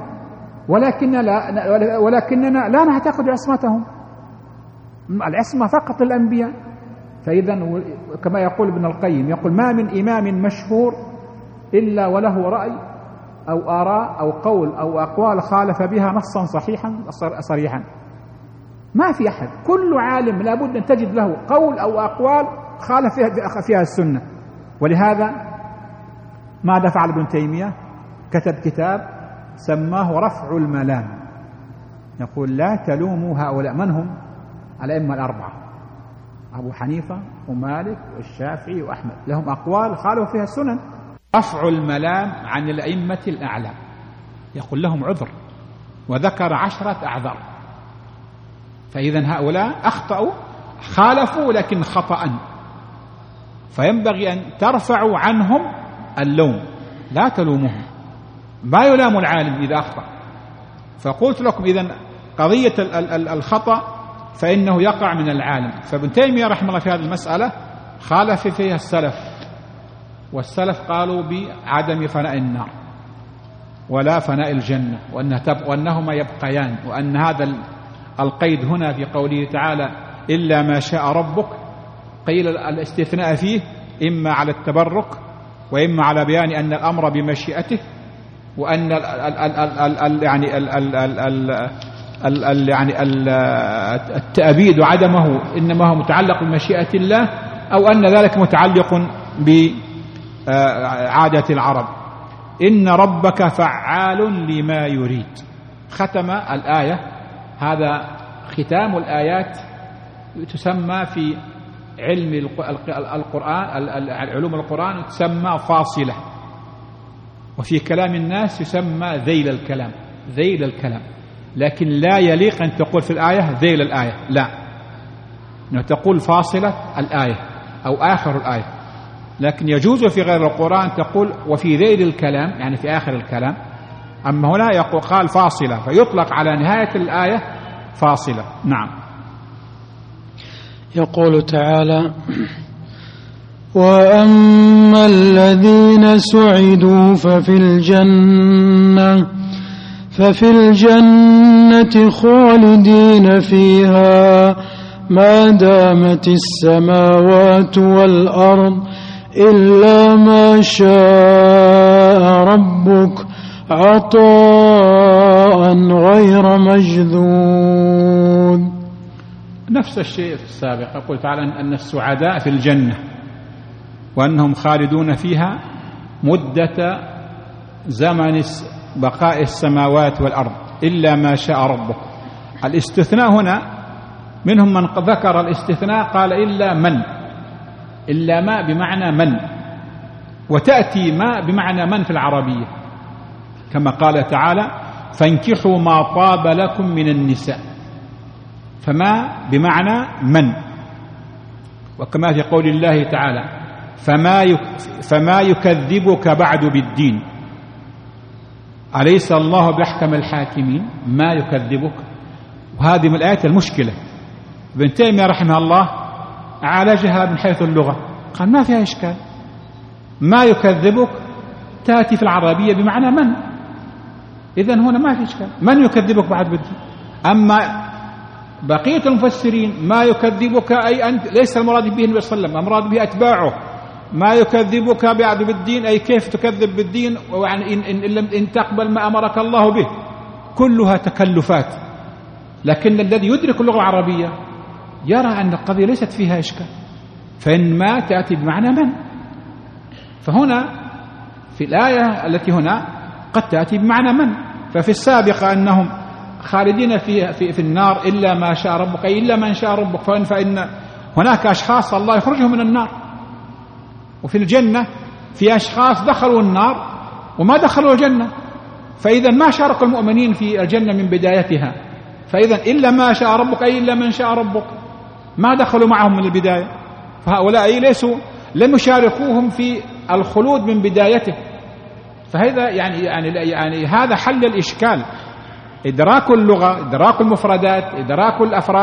ولكننا لا نعتقد عصمتهم. العصمة فقط الأنبياء. فإذا كما يقول ابن القيم، يقول: ما من إمام مشهور إلا وله رأي أو آراء أو قول أو أقوال خالف بها نصا صريحا. ما في أحد، كل عالم لابد أن تجد له قول أو أقوال خالف فيها السنة. ولهذا ماذا فعل ابن تيمية؟ كتب كتاب سماه رفع الملام. يقول: لا تلوموا هؤلاء. من هم؟ الأئمة الأربعة، أبو حنيفة ومالك والشافعي وأحمد، لهم أقوال خالفوا فيها السنن. رفع الملام عن الأئمة الأعلام، يقول لهم عذر، وذكر 10 أعذار. فإذا هؤلاء أخطأوا، خالفوا لكن خطأ، فينبغي أن ترفعوا عنهم اللوم، لا تلومهم. ما يلام العالم إذا أخطأ. فقلت لكم إذن قضية الخطأ فإنه يقع من العالم. فابن تيمية رحمه الله في هذه المسألة خالف فيها السلف، والسلف قالوا بعدم فناء النار ولا فناء الجنة، وأنهما يبقيان، وأن هذا القيد هنا في قوله تعالى إلا ما شاء ربك، قيل الاستثناء فيه إما على التبرك وإما على بيان أن الأمر بمشيئته، وأن يعني التأبيد وعدمه إنما هو متعلق بمشيئة الله، أو أن ذلك متعلق بعادة العرب. إن ربك فعال لما يريد. ختم الآية، هذا ختام الآيات تسمى في علم القرآن، علوم القرآن تسمى فاصلة، وفي كلام الناس يسمى ذيل الكلام، ذيل الكلام. لكن لا يليق أن تقول في الآية ذيل الآية، لا، أن تقول فاصلة الآية أو آخر الآية. لكن يجوز في غير القرآن تقول وفي ذيل الكلام، يعني في آخر الكلام. أما هنا قال فاصلة، فيطلق على نهاية الآية فاصلة. نعم. يقول تعالى: وأما الذين سعدوا ففي الجنة خالدين فيها ما دامت السماوات والأرض إلا ما شاء ربك عطاء غير مجذوذ. نفس الشيء السابق. يقول تعالى أن السعداء في الجنة وأنهم خالدون فيها مدة زمن بقاء السماوات والأرض إلا ما شاء ربك. الاستثناء هنا منهم من ذكر الاستثناء قال إلا من، إلا ما بمعنى من، وتأتي ما بمعنى من في العربية، كما قال تعالى فانكحوا ما طاب لكم من النساء، فما بمعنى من. وكما في قول الله تعالى فما يكذبك بعد بالدين أليس الله بأحكم الحاكمين، ما يكذبك. وهذه من الآيات المشكلة. ابن تيمية رحمه الله عالجها من حيث اللغة، قال ما فيها إشكال، ما يكذبك تأتي في العربية بمعنى من، إذن هنا ما في إشكال، من يكذبك بعد بالدين. أما بقية المفسرين ما يكذبك أي أنت، ليس المراد به النبي صلى الله عليه وسلم، المراد به أتباعه. ما يكذبك بعد بالدين أي كيف تكذب بالدين، ويعني إن تقبل ما أمرك الله به، كلها تكلفات. لكن الذي يدرك اللغة العربية يرى أن القضية ليست فيها إشكال، فإن ما تأتي بمعنى من. فهنا في الآية التي هنا قد تأتي بمعنى من. ففي السابقة أنهم خالدين في النار إلا ما شاء ربك، أي إلا من شاء ربك، فإن هناك أشخاص الله يخرجهم من النار. وفي الجنة في أشخاص دخلوا النار وما دخلوا الجنة، فإذا ما شارك المؤمنين في الجنة من بدايتها، فإذا إلا ما شاء ربك أي إلا من شاء ربك، ما دخلوا معهم من البداية. فهؤلاء لم يشاركوهم في الخلود من بدايته. فهذا يعني هذا حل الإشكال. إدراك اللغة، إدراك المفردات، إدراك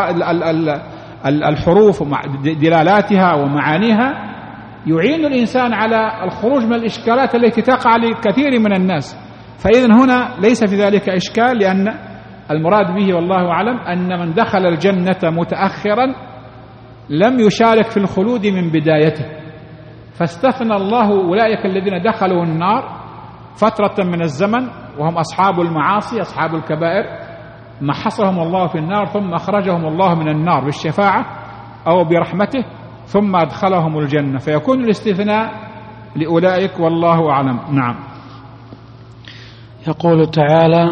الحروف دلالاتها ومعانيها يعين الإنسان على الخروج من الإشكالات التي تقع لكثير من الناس. فإذا هنا ليس في ذلك إشكال، لأن المراد به والله أعلم أن من دخل الجنة متأخرا لم يشارك في الخلود من بدايته، فاستثنى الله أولئك الذين دخلوا النار فترة من الزمن وهم أصحاب المعاصي أصحاب الكبائر، محصهم الله في النار ثم أخرجهم الله من النار بالشفاعة أو برحمته ثم أدخلهم الجنة، فيكون الاستثناء لأولئك والله أعلم. نعم. يقول تعالى: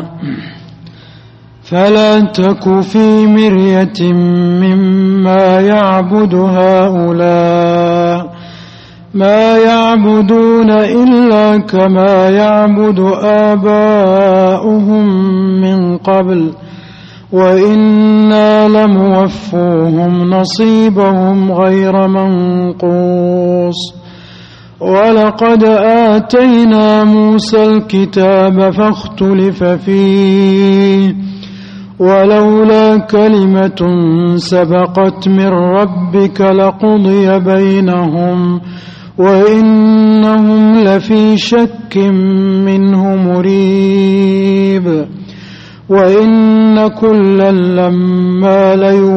فلا تك في مرية مما يعبد هؤلاء، ما يعبدون إلا كما يعبد آباؤهم من قبل، وإنا لموفوهم نصيبهم غير منقوص. ولقد آتينا موسى الكتاب فاختلف فيه، ولولا كلمة سبقت من ربك لقضي بينهم وإنهم لفي شك منه مريب. وإن كلا لما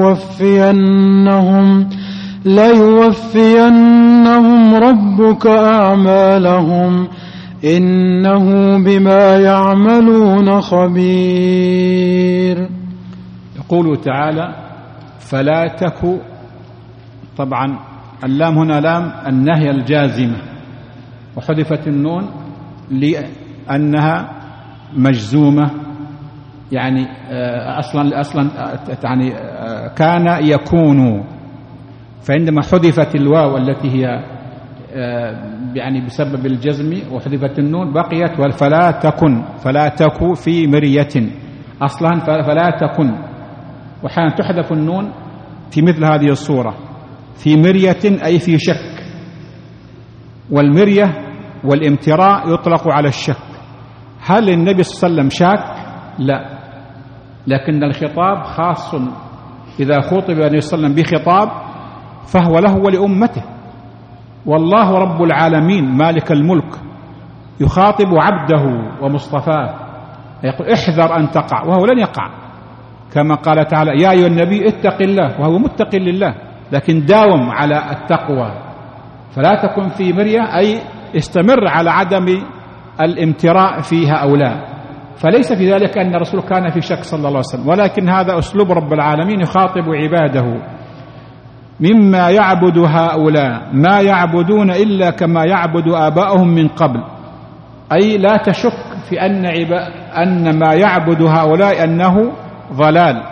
ليوفينهم ربك أعمالهم إنه بما يعملون خبير. يقول تعالى: فلا تك، طبعا اللام هنا لام النهي الجازمة، وحذفت النون لأنها مجزومة، يعني أصلا يعني كان يكون، فعندما حذفت الواو التي هي يعني بسبب الجزم وحذفت النون بقيت فلا تكن، فلا تك في مرية، أصلا فلا تكن، وحين تحذف النون في مثل هذه الصورة في مرية أي في شك. والمرية والامتراء يطلق على الشك. هل النبي صلى الله عليه وسلم شاك؟ لا، لكن الخطاب خاص، إذا خطب النبي صلى الله عليه وسلم بخطاب فهو له ولأمته، والله رب العالمين مالك الملك يخاطب عبده ومصطفاه، يقول احذر أن تقع، وهو لن يقع، كما قال تعالى: يا أيها النبي اتق الله، وهو متق لله، لكن داوم على التقوى. فلا تكن في مرية أي استمر على عدم الامتراء في هؤلاء. فليس في ذلك أن الرسول كان في شك صلى الله عليه وسلم، ولكن هذا أسلوب رب العالمين يخاطب عباده. مما يعبد هؤلاء ما يعبدون إلا كما يعبد آباؤهم من قبل، أي لا تشك في أن ما يعبد هؤلاء أنه ضلال،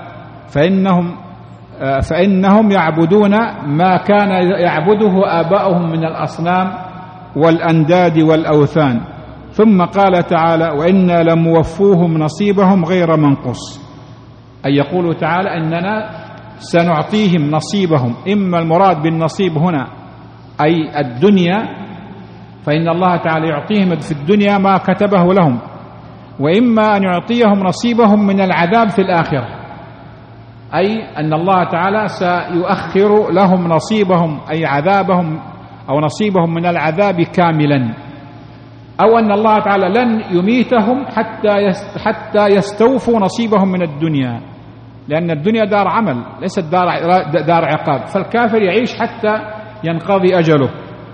فإنهم يعبدون ما كان يعبده آباؤهم من الأصنام والأنداد والأوثان. ثم قال تعالى: وإنا لموفوهم نصيبهم غير منقص، أي يقول تعالى أننا سنعطيهم نصيبهم. إما المراد بالنصيب هنا أي الدنيا، فإن الله تعالى يعطيهم في الدنيا ما كتبه لهم، وإما أن يعطيهم نصيبهم من العذاب في الآخرة، أي أن الله تعالى سيؤخر لهم نصيبهم أي عذابهم أو نصيبهم من العذاب كاملا، أو أن الله تعالى لن يميتهم حتى يستوفوا نصيبهم من الدنيا. لأن الدنيا دار عمل ليست دار عقاب، فالكافر يعيش حتى ينقضي أجله.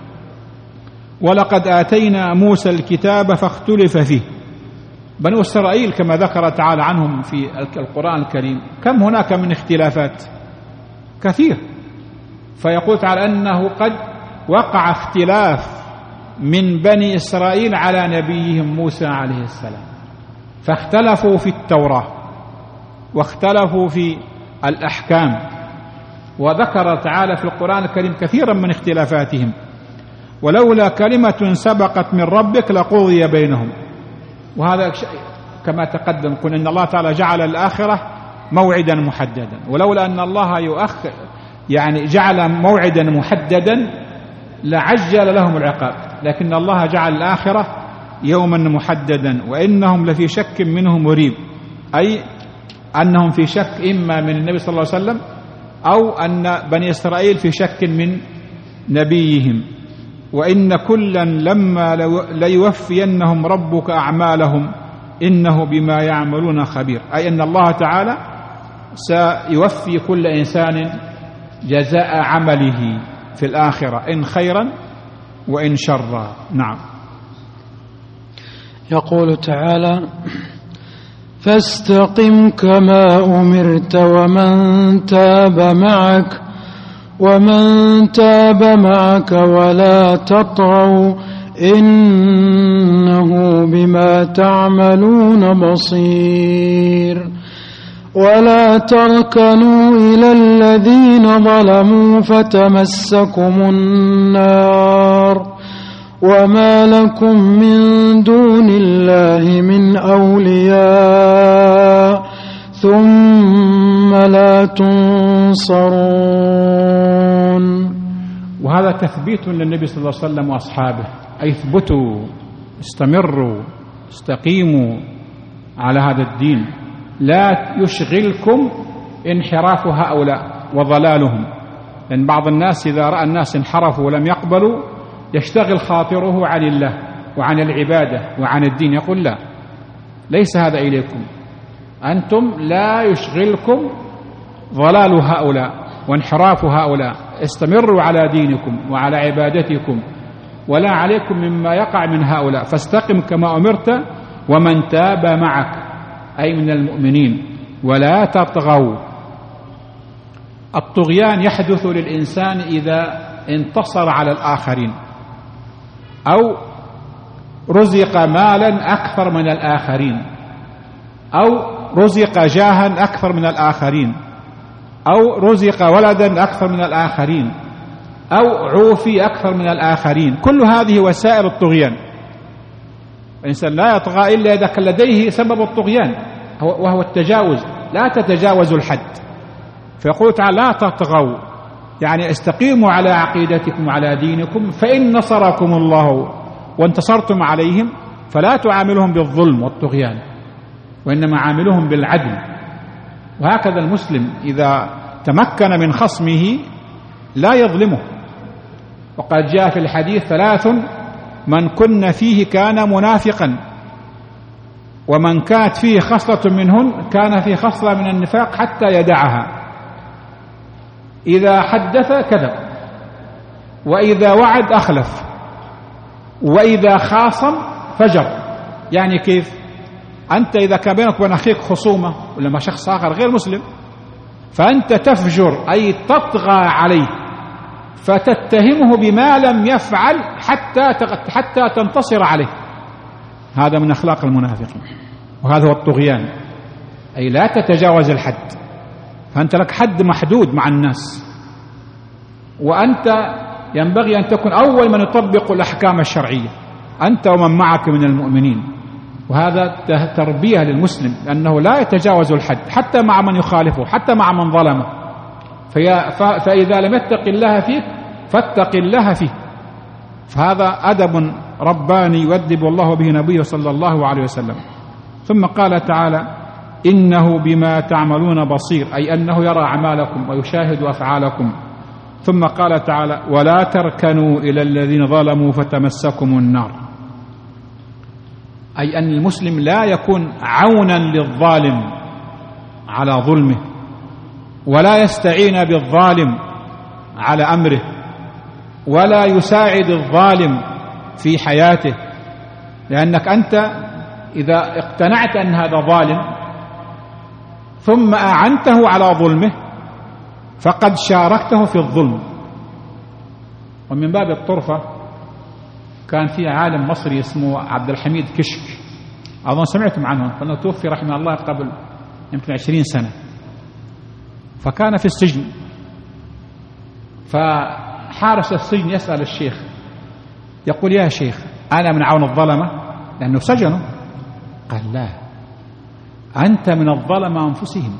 ولقد آتينا موسى الكتاب فاختلف فيه. بنو إسرائيل كما ذكر تعالى عنهم في القرآن الكريم كم هناك من اختلافات كثير، فيقول تعالى أنه قد وقع اختلاف من بني إسرائيل على نبيهم موسى عليه السلام، فاختلفوا في التوراة واختلفوا في الأحكام، وذكر تعالى في القرآن الكريم كثيرا من اختلافاتهم. ولولا كلمة سبقت من ربك لقضي بينهم. وهذا كما تقدم قلنا إن الله تعالى جعل الآخرة موعدا محددا، ولولا أن الله جعل موعدا محددا لعجل لهم العقاب، لكن الله جعل الآخرة يوما محددا وإنهم لفي شك منه مريب، أي أنهم في شك إما من النبي صلى الله عليه وسلم أو أن بني إسرائيل في شك من نبيهم. وإن كلا لما ليوفينهم ربك أعمالهم إنه بما يعملون خبير، أي أن الله تعالى سيوفي كل إنسان جزاء عمله في الآخرة إن خيرا وإن شرا. نعم. يقول تعالى: فاستقم كما أمرت ومن تاب معك ولا تطغوا إنه بما تعملون بصير. ولا تركنوا إلى الذين ظلموا فتمسكم النار وما لكم من دون الله من أولياء ثم لا تنصرون. وهذا تثبيت للنبي صلى الله عليه وسلم وأصحابه، أي اثبتوا، استمروا، استقيموا على هذا الدين، لا يشغلكم انحراف هؤلاء وضلالهم. لأن بعض الناس إذا رأى الناس انحرفوا ولم يقبلوا يشتغل خاطره عن الله وعن العبادة وعن الدين، يقول لا، ليس هذا إليكم، أنتم لا يشغلكم ضلال هؤلاء وانحراف هؤلاء، استمروا على دينكم وعلى عبادتكم ولا عليكم مما يقع من هؤلاء، فاستقم كما أمرت ومن تاب معك، أي من المؤمنين، ولا تطغوا. الطغيان يحدث للإنسان إذا انتصر على الآخرين أو رزق مالا أكثر من الآخرين أو رزق جاها أكثر من الآخرين أو رزق ولدا أكثر من الآخرين أو عوفي أكثر من الآخرين. كل هذه وسائل الطغيان. الإنسان لا يطغى إلا إذا كان لديه سبب الطغيان وهو التجاوز، لا تتجاوزوا الحد. فيقول تعالى: لا تطغوا، يعني استقيموا على عقيدتكم وعلى دينكم، فإن نصركم الله وانتصرتم عليهم فلا تعاملهم بالظلم والطغيان، وإنما عاملهم بالعدل. وهكذا المسلم إذا تمكن من خصمه لا يظلمه. وقد جاء في الحديث: 3 من كن فيه كان منافقا، ومن كانت فيه خصلة منهن كان فيه خصلة من النفاق حتى يدعها. إذا حدث كذب، وإذا وعد أخلف، وإذا خاصم فجر. يعني كيف؟ أنت إذا كان بينك وبين أخيك خصومة ولما شخص آخر غير مسلم، فأنت تفجر، أي تطغى عليه، فتتهمه بما لم يفعل حتى تنتصر عليه. هذا من أخلاق المنافقين، وهذا هو الطغيان، أي لا تتجاوز الحد. فأنت لك حد محدود مع الناس، وأنت ينبغي أن تكون أول من يطبق الأحكام الشرعية، أنت ومن معك من المؤمنين. وهذا تربية للمسلم، لأنه لا يتجاوز الحد حتى مع من يخالفه، حتى مع من ظلمه. فإذا لم يتق الله فيك فاتق الله فيه. فهذا أدب رباني يؤدب الله به نبيه صلى الله عليه وسلم. ثم قال تعالى: إنه بما تعملون بصير، أي أنه يرى أعمالكم ويشاهد أفعالكم. ثم قال تعالى: ولا تركنوا إلى الذين ظلموا فتمسكم النار، أي أن المسلم لا يكون عونا للظالم على ظلمه ولا يستعين بالظالم على أمره، ولا يساعد الظالم في حياته، لأنك أنت إذا اقتنعت أن هذا ظالم ثم أعنته على ظلمه فقد شاركته في الظلم. ومن باب الطرفة كان في عالم مصري اسمه عبد الحميد كشك، أظن سمعتم عنه، فإنه توفي رحمه الله قبل يمكن 20 سنة. فكان في السجن، فحارس السجن يسأل الشيخ يقول: يا شيخ أنا من عون الظلمة؟ لأنه سجنه. قال: لا، أنت من الظلمة أنفسهم.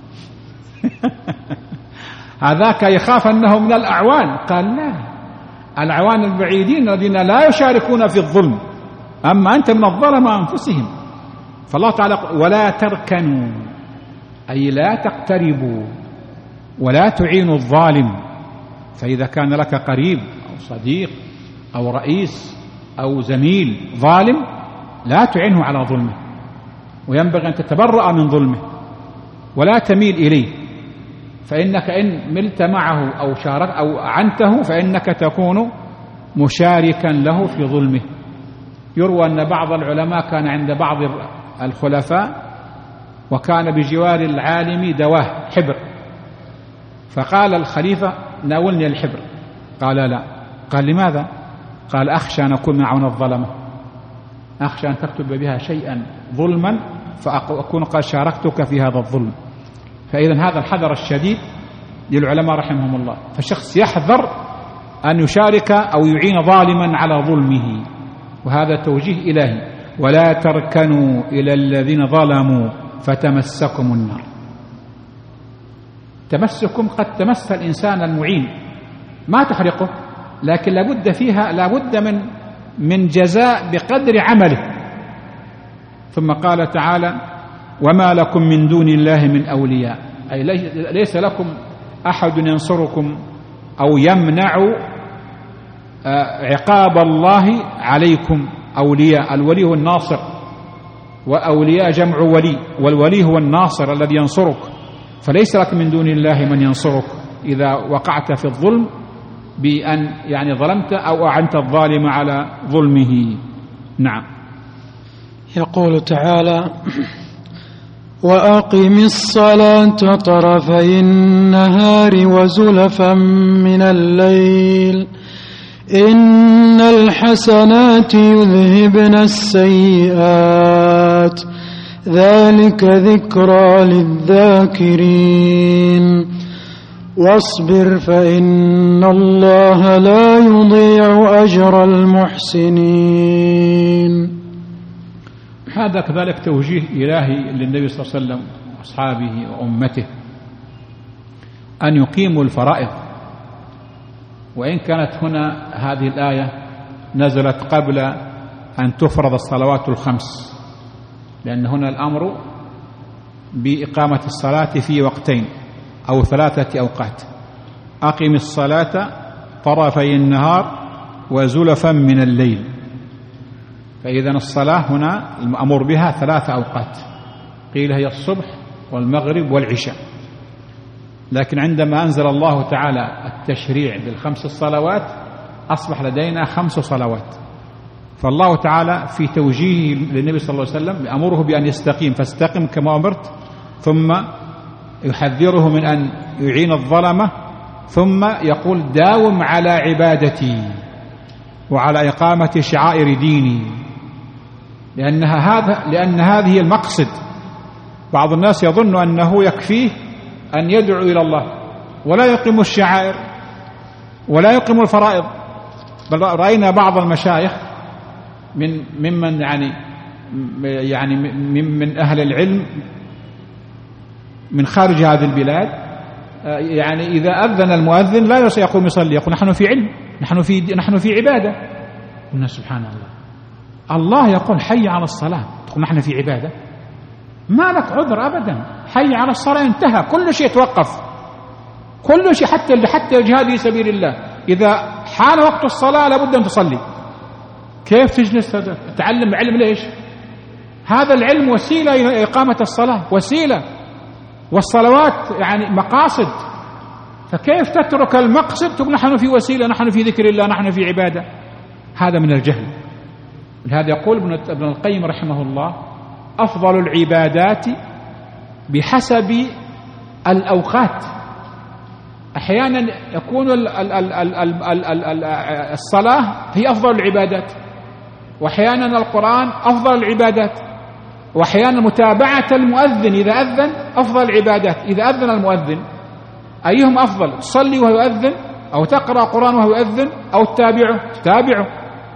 هذاك يخاف أنه من الأعوان. قال: لا، الأعوان البعيدين الذين لا يشاركون في الظلم، أما أنت من الظلمة أنفسهم. فالله تعالى يقول: ولا تركنوا، أي لا تقتربوا ولا تعينوا الظالم. فإذا كان لك قريب أو صديق أو رئيس أو زميل ظالم لا تعينه على ظلمه، وينبغي أن تتبرأ من ظلمه ولا تميل إليه، فإنك إن ملت معه أو شارك أو أعنته فإنك تكون مشاركا له في ظلمه. يروى أن بعض العلماء كان عند بعض الخلفاء وكان بجوار العالم دواه حبر، فقال الخليفة: ناولني الحبر. قال: لا. قال: لماذا؟ قال: أخشى أن أكون من عون الظلمة، أخشى أن تكتب بها شيئا ظلما فأكون قد شاركتك في هذا الظلم. فإذا هذا الحذر الشديد للعلماء رحمهم الله، فالشخص يحذر أن يشارك أو يعين ظالما على ظلمه، وهذا توجيه إلهي: ولا تركنوا إلى الذين ظلموا فتمسكم النار. تمسكم قد تمس الإنسان المعين، ما تحرقه، لكن لابد من جزاء بقدر عمله. ثم قال تعالى: وما لكم من دون الله من أولياء، أي ليس لكم أحد ينصركم أو يمنع عقاب الله عليكم. أولياء، الولي هو الناصر، وأولياء جمع ولي، والولي هو الناصر الذي ينصرك، فليس لك من دون الله من ينصرك إذا وقعت في الظلم بأن ظلمت أو أعنت الظالم على ظلمه. نعم. يقول تعالى: وأقم الصلاة طرفي النهار وزلفا من الليل إن الحسنات يذهبن السيئات ذلك ذكرى للذاكرين واصبر فإن الله لا يضيع أجر المحسنين. هذا كذلك توجيه إلهي للنبي صلى الله عليه وسلم وأصحابه وأمته أن يقيموا الفرائض. وإن كانت هنا هذه الآية نزلت قبل أن تفرض الصلوات الخمس، لأن هنا الأمر بإقامة الصلاة في وقتين أو 3 أوقات: أقم الصلاة طرفي النهار وزلفا من الليل. فإذا الصلاة هنا المأمور بها 3 أوقات، قيل هي الصبح والمغرب والعشاء. لكن عندما أنزل الله تعالى التشريع ب5 صلوات أصبح لدينا 5 صلوات. فالله تعالى في توجيهه للنبي صلى الله عليه وسلم يأمره بأن يستقيم، فاستقم كما أمرت، ثم يحذره من أن يعين الظلمة، ثم يقول: داوم على عبادتي وعلى إقامة شعائر ديني، لأن هذه المقصد. بعض الناس يظن أنه يكفيه أن يدعو إلى الله ولا يقيم الشعائر ولا يقيم الفرائض. بل رأينا بعض المشايخ ممن من أهل العلم من خارج هذه البلاد، إذا أذن المؤذن لا يقوم يصلي، يقول: نحن في علم، نحن في عبادة. قلنا: سبحان الله يقول: حي على الصلاة، تقول نحن في عبادة؟ ما لك عذر أبدا. حي على الصلاة انتهى، كل شيء توقف، كل شيء، حتى الجهاد في سبيل الله. إذا حان وقت الصلاة لابد أن تصلي. كيف تجلس تتعلم علم؟ ليش؟ هذا العلم وسيلة إلى إقامة الصلاة، وسيلة، والصلوات يعني مقاصد، فكيف تترك المقصد تقول نحن في وسيلة، نحن في ذكر الله، نحن في عبادة؟ هذا من الجهل. لهذا يقول ابن القيم رحمه الله: أفضل العبادات بحسب الأوقات. أحيانا يكون الصلاة هي أفضل العبادات، وأحيانا القرآن أفضل العبادات، وأحيانا متابعة المؤذن إذا أذن أفضل العبادات. إذا أذن المؤذن أيهم أفضل؟ تصلي وهو يؤذن، أو تقرأ قرآن وهو يؤذن، أو تتابعه.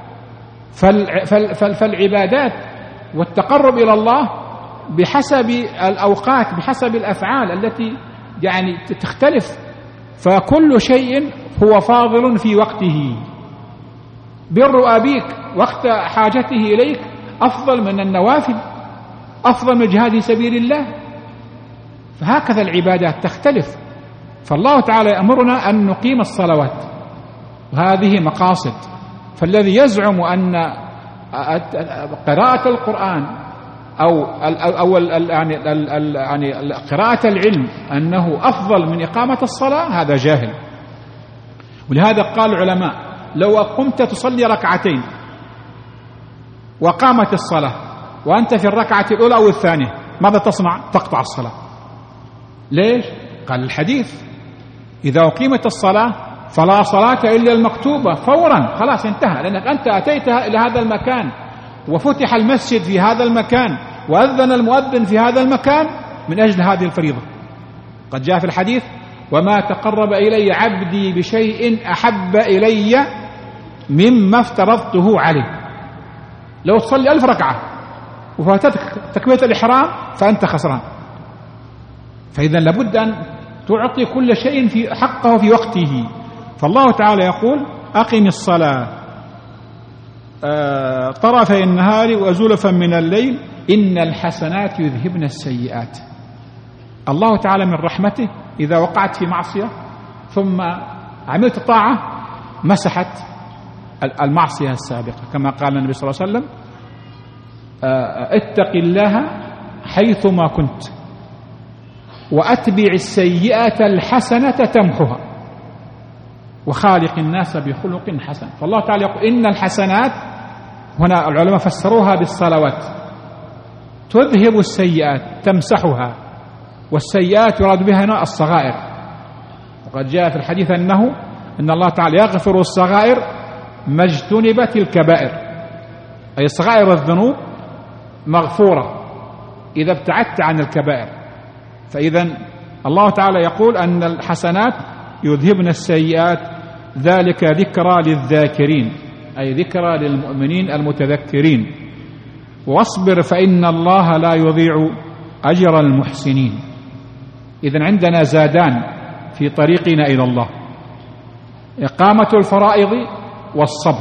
فالعبادات والتقرب إلى الله بحسب الأوقات، بحسب الأفعال التي يعني تختلف، فكل شيء هو فاضل في وقته. بر أبيك وقت حاجته إليك أفضل من النوافل، أفضل من جهاد في سبيل الله. فهكذا العبادات تختلف. فالله تعالى يأمرنا أن نقيم الصلوات، وهذه مقاصد. فالذي يزعم أن قراءة القرآن أو يعني قراءة العلم أنه أفضل من إقامة الصلاة هذا جاهل. ولهذا قال العلماء: لو قمت تصلي ركعتين وقامت الصلاة وأنت في الركعة الأولى أو الثانية، ماذا تصنع؟ تقطع الصلاة. ليش؟ قال الحديث: إذا أقيمت الصلاة فلا صلاة إلا المكتوبة، فورا خلاص انتهى، لأنك أنت أتيت إلى هذا المكان وفتح المسجد في هذا المكان وأذن المؤذن في هذا المكان من أجل هذه الفريضة. قد جاء في الحديث: وما تقرب إلي عبدي بشيء أحب إلي مما افترضته عليه. لو تصلي 1000 ركعة وفاتتك تكبيرة الإحرام فأنت خسران. فإذا لابد أن تعطي كل شيء في حقه في وقته. فالله تعالى يقول: أقم الصلاة طرفي النهار وزلفا من الليل إن الحسنات يذهبن السيئات. الله تعالى من رحمته إذا وقعت في معصية ثم عملت طاعة مسحت المعصية السابقة، كما قال النبي صلى الله عليه وسلم: اتق الله حيثما كنت وأتبع السيئة الحسنة تمحها وخالق الناس بخلق حسن. فالله تعالى يقول: إن الحسنات، هنا العلماء فسروها بالصلوات، تذهب السيئات تمسحها، والسيئات يراد بها هنا الصغائر. وقد جاء في الحديث أن الله تعالى يغفر الصغائر ما اجتنبت الكبائر، أي صغائر الذنوب مغفورة إذا ابتعدت عن الكبائر. فإذا الله تعالى يقول أن الحسنات يذهبن السيئات، ذلك ذكرى للذاكرين، أي ذكرى للمؤمنين المتذكرين. واصبر فإن الله لا يضيع أجر المحسنين. إذن عندنا زادان في طريقنا إلى الله: إقامة الفرائض والصبر.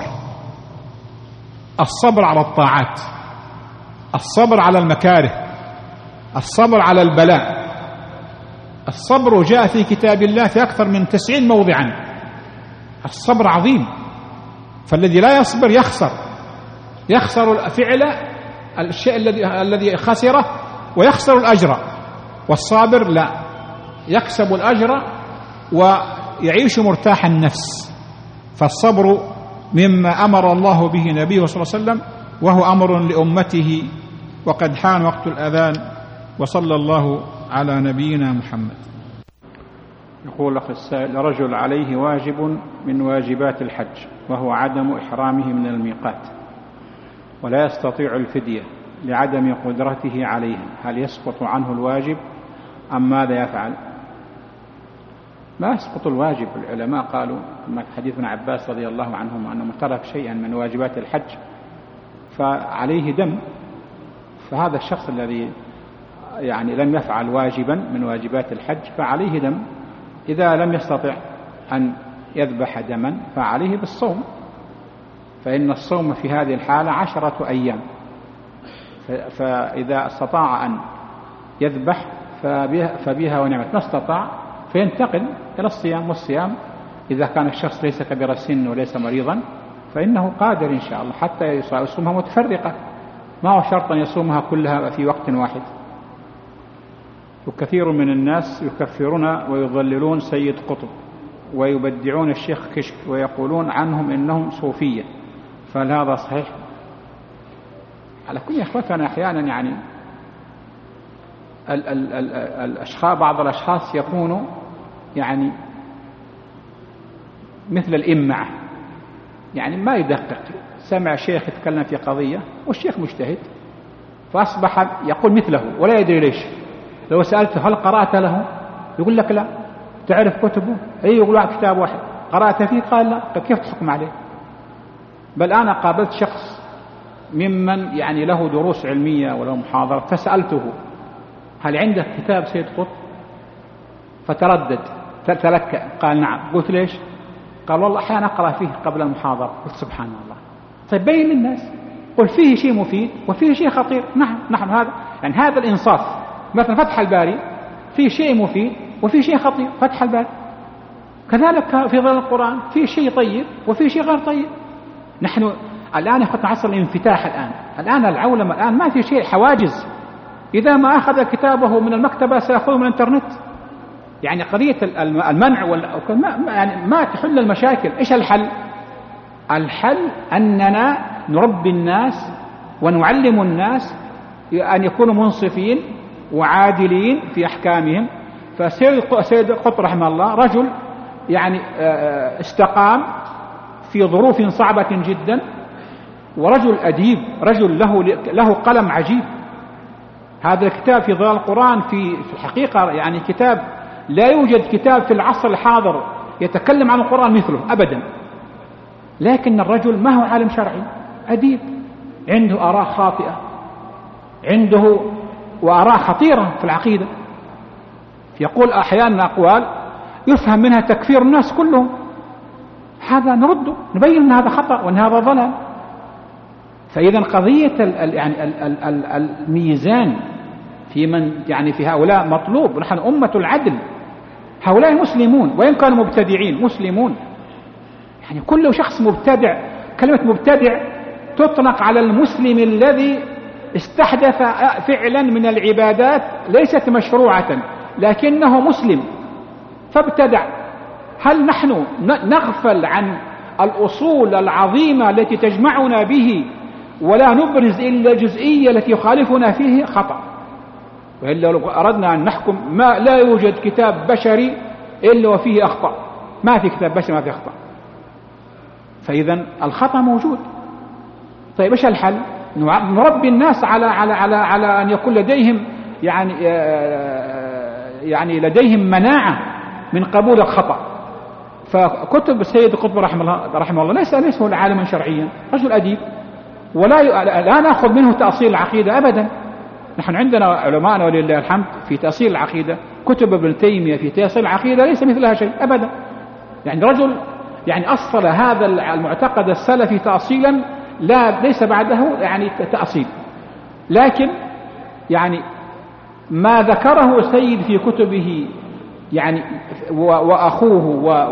الصبر على الطاعات، الصبر على المكاره، الصبر على البلاء. الصبر جاء في كتاب الله في أكثر من 90 موضعا. الصبر عظيم، فالذي لا يصبر يخسر فعل الشيء الذي خسره ويخسر الأجر، والصابر لا، يكسب الأجر ويعيش مرتاح النفس. فالصبر مما أمر الله به نبيه صلى الله عليه وسلم، وهو أمر لأمته. وقد حان وقت الأذان، وصلى الله على نبينا محمد. يقول أخي السائل: رجل عليه واجب من واجبات الحج وهو عدم إحرامه من الميقات، ولا يستطيع الفدية لعدم قدرته عليها، هل يسقط عنه الواجب أم ماذا يفعل؟ ما يسقط الواجب. العلماء قالوا أما حديث ابن عباس رضي الله عنهما أنه ترك شيئا من واجبات الحج فعليه دم، فهذا الشخص الذي يعني لم يفعل واجبا من واجبات الحج فعليه دم. إذا لم يستطع أن يذبح دما فعليه بالصوم، فإن الصوم في هذه الحالة 10 أيام، فإذا استطاع أن يذبح فبها ونعمت، ما استطاع فينتقل إلى الصيام. والصيام إذا كان الشخص ليس كبير السن وليس مريضا فإنه قادر إن شاء الله حتى يصومها متفرقة، ما هو شرط أن يصومها كلها في وقت واحد. وكثير من الناس يكفرون ويضللون سيد قطب ويبدعون الشيخ كشك ويقولون عنهم إنهم صوفية، فهل هذا صحيح؟ على كل إخوتنا أحيانا يعني بعض الأشخاص يكونوا يعني مثل الإمعة، يعني ما يدقق، سمع شيخ يتكلم في قضية والشيخ مجتهد فأصبح يقول مثله ولا يدري ليش. لو سألته هل قرأت له يقول لك لا. تعرف كتبه؟ أي يقول كتاب واحد. قرأت فيه؟ قال لا. كيف تحكم عليه؟ بل أنا قابلت شخص ممن يعني له دروس علمية وله محاضرة فسألته هل عندك كتاب سيد قطب؟ فتردد تلكأ قال نعم. قلت ليش؟ قال والله أحيانا أقرأ فيه قبل المحاضرة. قلت سبحان الله. طيب بين للناس، قل فيه شيء مفيد وفيه شيء خطير. نحن هذا يعني هذا الإنصاف. مثلا فتح الباري فيه شيء مفيد وفيه شيء خطير، فتح الباري. كذلك في ظل القرآن فيه شيء طيب وفيه شيء غير طيب. نحن الآن يخطنا عصر الانفتاح. الآن العولمة الآن ما في شيء حواجز. إذا ما أخذ كتابه من المكتبة سيأخذه من الإنترنت. يعني قضية المنع يعني ما تحل المشاكل. إيش الحل؟ الحل أننا نربي الناس ونعلم الناس أن يكونوا منصفين وعادلين في أحكامهم. فسيد قطب رحمه الله رجل يعني استقام في ظروف صعبة جدا، ورجل أديب، رجل له قلم عجيب. هذا الكتاب في ظلال القرآن في الحقيقة يعني كتاب لا يوجد كتاب في العصر الحاضر يتكلم عن القرآن مثله أبدا. لكن الرجل ما هو عالم شرعي، أديب، عنده آراء خاطئة، عنده وآراء خطيرة في العقيدة. يقول أحيانا أقوال يفهم منها تكفير الناس كلهم. هذا نرده، نبين أن هذا خطأ وأن هذا ضلال. فإذا قضية يعني الميزان في من يعني في هؤلاء مطلوب. نحن أمة العدل، هؤلاء مسلمون وإن كانوا مبتدعين مسلمون. يعني كل شخص مبتدع، كلمة مبتدع تطلق على المسلم الذي استحدث فعلا من العبادات ليست مشروعة لكنه مسلم فابتدع. هل نحن نغفل عن الأصول العظيمة التي تجمعنا به ولا نبرز إلا الجزئية التي يخالفنا فيه؟ خطأ. وإلا لو أردنا أن نحكم ما لا يوجد كتاب بشري إلا وفيه أخطاء. ما في كتاب بشري ما فيه أخطاء. فإذا الخطأ موجود. طيب إيش الحل؟ نربي الناس على أن يكون لديهم يعني لديهم مناعة من قبول الخطأ. فكتب السيد قطب رحمه الله ليس هو عالما شرعيا، رجل أديب، لا نأخذ منه تأصيل العقيدة أبدا. نحن عندنا علماءنا ولله الحمد في تأصيل العقيدة، كتب ابن تيمية في تأصيل العقيدة ليس مثلها شيء أبدا. يعني رجل يعني أصل هذا المعتقد السلفي تأصيلا ليس بعده يعني تأصيل. لكن يعني ما ذكره السيد في كتبه يعني وأخوه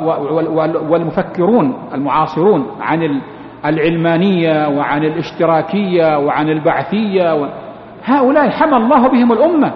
والمفكرون المعاصرون عن العلمانية وعن الاشتراكية وعن البعثية، هؤلاء حمى الله بهم الأمة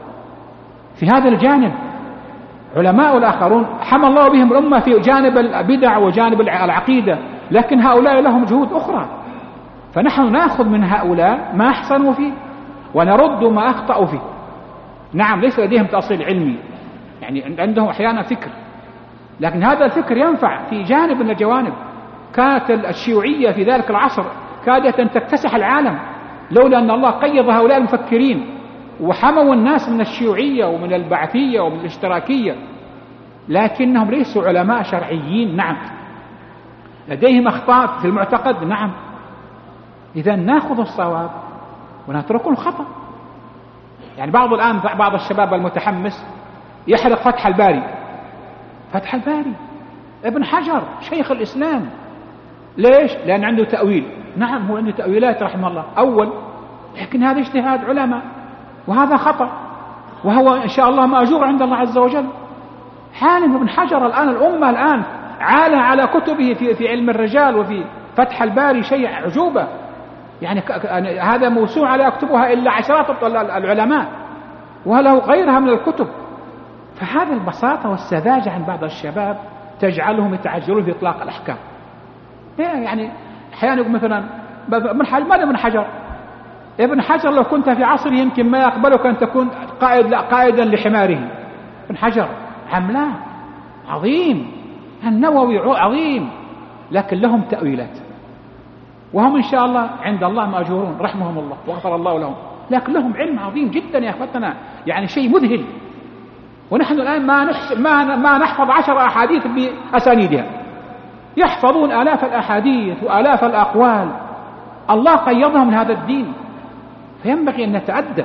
في هذا الجانب. علماء الآخرون حمى الله بهم الأمة في جانب البدع وجانب العقيدة، لكن هؤلاء لهم جهود أخرى. فنحن نأخذ من هؤلاء ما أحسنوا فيه ونرد ما أخطأوا فيه. نعم ليس لديهم تأصيل علمي، يعني عندهم أحيانا فكر، لكن هذا الفكر ينفع في جانب من الجوانب. كانت الشيوعية في ذلك العصر كادت أن تكتسح العالم لولا أن الله قيض هؤلاء المفكرين وحموا الناس من الشيوعية ومن البعثية ومن الاشتراكية، لكنهم ليسوا علماء شرعيين. نعم لديهم أخطاء في المعتقد، نعم. إذا نأخذ الصواب ونترك الخطأ. يعني بعض الشباب المتحمس يحرق فتح الباري. فتح الباري ابن حجر شيخ الإسلام. ليش؟ لأن عنده تأويل. نعم هو عنده تأويلات رحمه الله أول، لكن هذا اجتهاد علماء وهذا خطأ، وهو إن شاء الله مأجور عند الله عز وجل. حالم ابن حجر الآن الأمة الآن عالة على كتبه في علم الرجال وفي فتح الباري شيء عجوبة. يعني هذا موسوعة لا يكتبها إلا عشرات العلماء. ولو غيرها من الكتب. فهذه البساطة والسذاجة عند بعض الشباب تجعلهم يتعجلون في إطلاق الأحكام. يعني أحيانا يقول مثلا ماذا ابن حجر؟ ابن حجر لو كنت في عصره يمكن ما يقبلك أن تكون قائدا لحماره. ابن حجر عملاق عظيم، النووي عظيم، لكن لهم تأويلات، وهم إن شاء الله عند الله مأجورون رحمهم الله وغفر الله لهم، لكن لهم علم عظيم جدا يا أخوتنا، يعني شيء مذهل. ونحن الآن ما نحفظ 10 أحاديث بأسانيدها، يحفظون آلاف الأحاديث وآلاف الأقوال. الله قيضهم من هذا الدين، فينبغي أن نتأدب.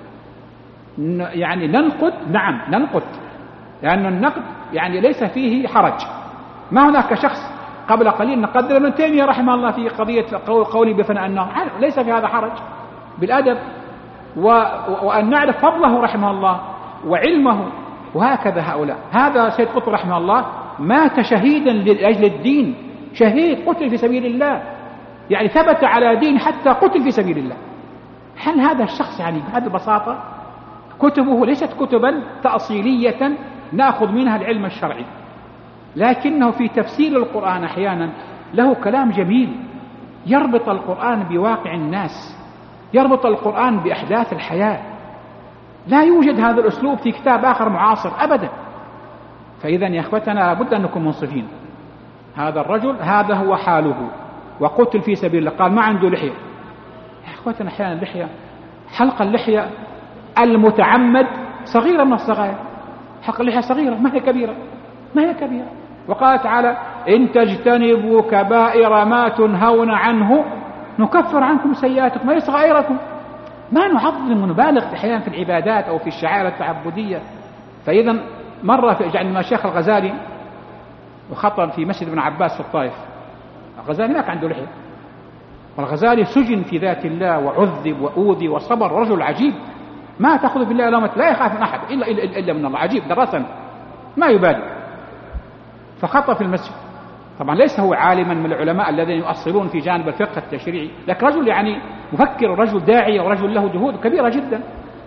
يعني ننقد، نعم ننقد، لأن النقد يعني ليس فيه حرج. ما هناك شخص قبل قليل نقدر ابن تيمية رحمه الله في قضية قولي بفناء النار، ليس في هذا حرج، بالأدب، وأن نعرف فضله رحمه الله وعلمه. وهكذا هؤلاء. هذا سيد قطب رحمه الله مات شهيدا لأجل الدين، شهيد قتل في سبيل الله، يعني ثبت على دين حتى قتل في سبيل الله. هل هذا الشخص يعني بهذه البساطة؟ كتبه ليست كتبا تأصيلية نأخذ منها العلم الشرعي، لكنه في تفسير القرآن أحيانا له كلام جميل يربط القرآن بواقع الناس، يربط القرآن بأحداث الحياة. لا يوجد هذا الأسلوب في كتاب آخر معاصر أبدا. فإذا يا أخوتنا لابد أن نكون منصفين. هذا الرجل هذا هو حاله، وقتل في سبيل الله، قال ما عنده لحية. يا أخوتنا أحيانا اللحية، حلق اللحية المتعمد صغيرة من الصغائر، حلق اللحية صغيرة ما هي كبيرة، ما هي كبيرة. وقال تعالى إن تجتنبوا كبائر ما تنهون عنه نكفر عنكم سيئاتكم ويغفر صغائركم. ما نعظم ونبالغ أحيانا في العبادات أو في الشعائر التعبدية. فإذا مرة في عند الشيخ الغزالي وخطب في مسجد ابن عباس في الطائف. الغزالي ما كان عنده لحية، والغزالي سجن في ذات الله وعذب وأوذي وصبر، رجل عجيب ما تأخذ بالله لومة، لا يخاف من أحد إلا من الله، عجيب درسا ما يبالي. فخطب في المسجد، طبعا ليس هو عالما من العلماء الذين يؤصلون في جانب الفقه التشريعي، لكن رجل يعني مفكر ورجل داعية ورجل له جهود كبيرة جدا.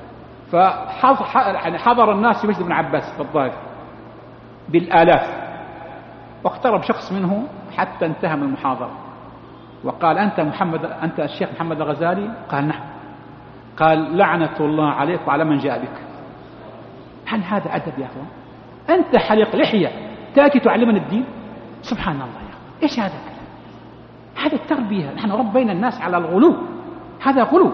فحضر الناس في مسجد ابن عباس في الطائف بالآلاف، واقترب شخص منه حتى انتهى من المحاضرة وقال أنت الشيخ محمد الغزالي؟ قال نعم. قال لعنة الله عليك وعلى من جاء بك. هل هذا أدب يا أخوان؟ أنت حلق لحية تأتي تعلمنا الدين؟ سبحان الله يا أخوان، إيش هذا الكلام؟ هذا التربية، نحن ربينا الناس على الغلو، هذا غلو.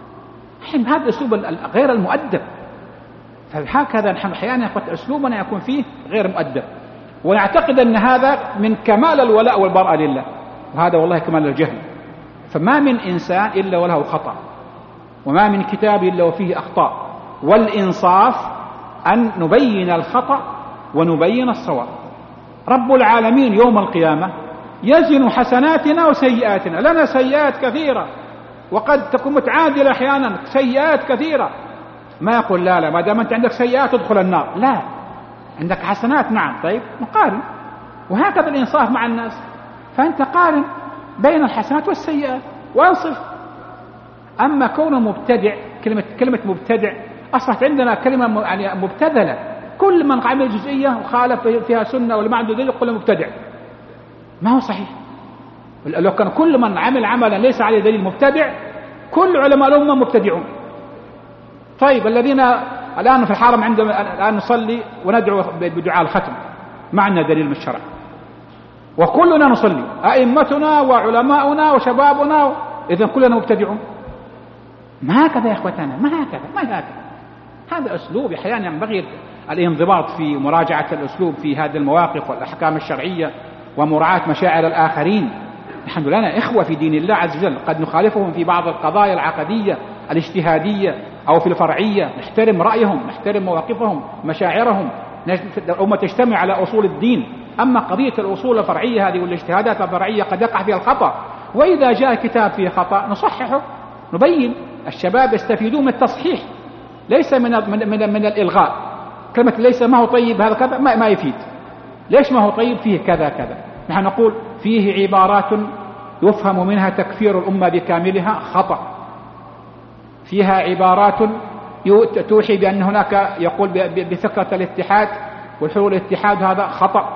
هذا أسلوب غير المؤدب. فهكذا نحن أحيانا أسلوبنا يكون فيه غير مؤدب، ونعتقد أن هذا من كمال الولاء والبراء لله، وهذا والله كمال الجهل. فما من إنسان إلا وله خطأ، وما من كتاب إلا وفيه أخطاء، والإنصاف أن نبين الخطأ ونبين الصواب. رب العالمين يوم القيامة يزن حسناتنا وسيئاتنا، لنا سيئات كثيرة وقد تكون متعادلة أحيانا، سيئات كثيرة. ما يقول لا ما دام أنت عندك سيئات تدخل النار، لا، عندك حسنات نعم، طيب نقارن. وهكذا الإنصاف مع الناس، فأنت قارن بين الحسنات والسيئات وانصف. أما كون مبتدع، كلمة مبتدع أصبحت عندنا كلمة يعني مبتذلة، كل من عمل جزئية وخالف فيها سنة ولا ما عنده دليل يقول مبتدع. ما هو صحيح. لو كان كل من عمل عملا ليس عليه دليل مبتدع، كل علماء الأمة مبتدعون. طيب الذين الآن في الحرم عندما الآن نصلي وندعو بدعاء الختم، ما عندنا دليل من الشرع، وكلنا نصلي، أئمتنا وعلماؤنا وشبابنا، إذن كلنا مبتدعون. ما هكذا يا إخوتنا، ما هكذا. هذا أسلوب أحيانا ينبغي الانضباط في مراجعة الأسلوب في هذه المواقف والأحكام الشرعية ومراعاة مشاعر الآخرين. نحن لنا إخوة في دين الله عز وجل، قد نخالفهم في بعض القضايا العقدية الاجتهادية أو في الفرعية، نحترم رأيهم، نحترم مواقفهم، مشاعرهم، الأمة تجتمع على أصول الدين. أما قضية الأصول الفرعية هذه والاجتهادات الفرعية قد يقع فيها الخطأ، وإذا جاء كتاب فيه خطأ نصححه، نبين. الشباب يستفيدون من التصحيح ليس من الإلغاء. كلمة ليس ما هو طيب هذا كذا ما يفيد. ليش ما هو طيب؟ فيه كذا كذا. نحن نقول فيه عبارات يفهم منها تكفير الأمة بكاملها، خطأ. فيها عبارات توحي بأن هناك يقول بفكرة الاتحاد والحلول الاتحاد، هذا خطأ.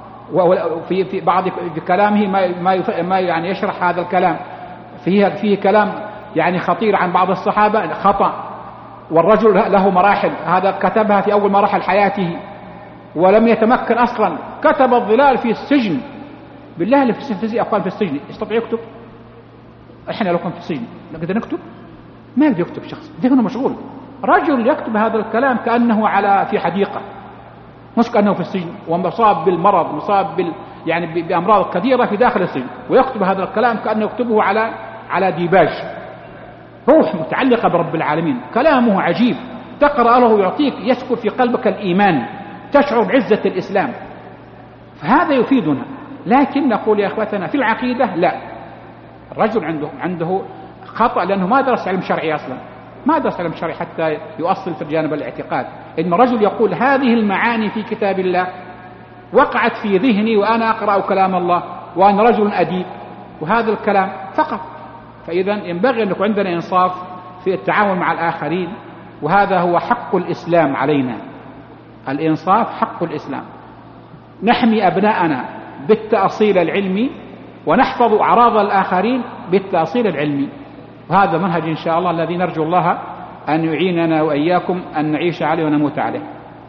وفي بعض كلامه ما يعني يشرح هذا الكلام فيه كلام يعني خطير عن بعض الصحابة، خطأ. والرجل له مراحل، هذا كتبها في أول مراحل حياته ولم يتمكن أصلا، كتب الظلال في السجن. بالله اللي في أقوال في السجن يستطيع يكتب؟ إحنا لو كان في السجن نقدر نكتب؟ ما يقدر يكتب شخص، ذهنه مشغول. رجل يكتب هذا الكلام كأنه في حديقة، مش كأنه في السجن ومصاب بالمرض، مصاب يعني بأمراض كثيرة في داخل السجن، ويكتب هذا الكلام كأنه يكتبه على ديباج. روح متعلقة برب العالمين، كلامه عجيب، تقرأ له يعطيك، يسكن في قلبك الإيمان، تشعر بعزة الإسلام، فهذا يفيدنا. لكن نقول يا أخوتنا في العقيدة لا، الرجل عنده خطأ، لأنه ما درس علم شرعي أصلا، ما درس علم شرعي حتى يؤصل في جانب الاعتقاد. إن رجل يقول هذه المعاني في كتاب الله وقعت في ذهني وأنا أقرأ كلام الله وأنا رجل أديب، وهذا الكلام فقط. فإذا ينبغي أن يكون عندنا إنصاف في التعامل مع الآخرين، وهذا هو حق الإسلام علينا. الإنصاف حق الإسلام. نحمي أبناءنا بالتأصيل العلمي ونحفظ أعراض الآخرين بالتأصيل العلمي، وهذا منهج إن شاء الله الذي نرجو الله أن يعيننا وإياكم أن نعيش عليه ونموت عليه.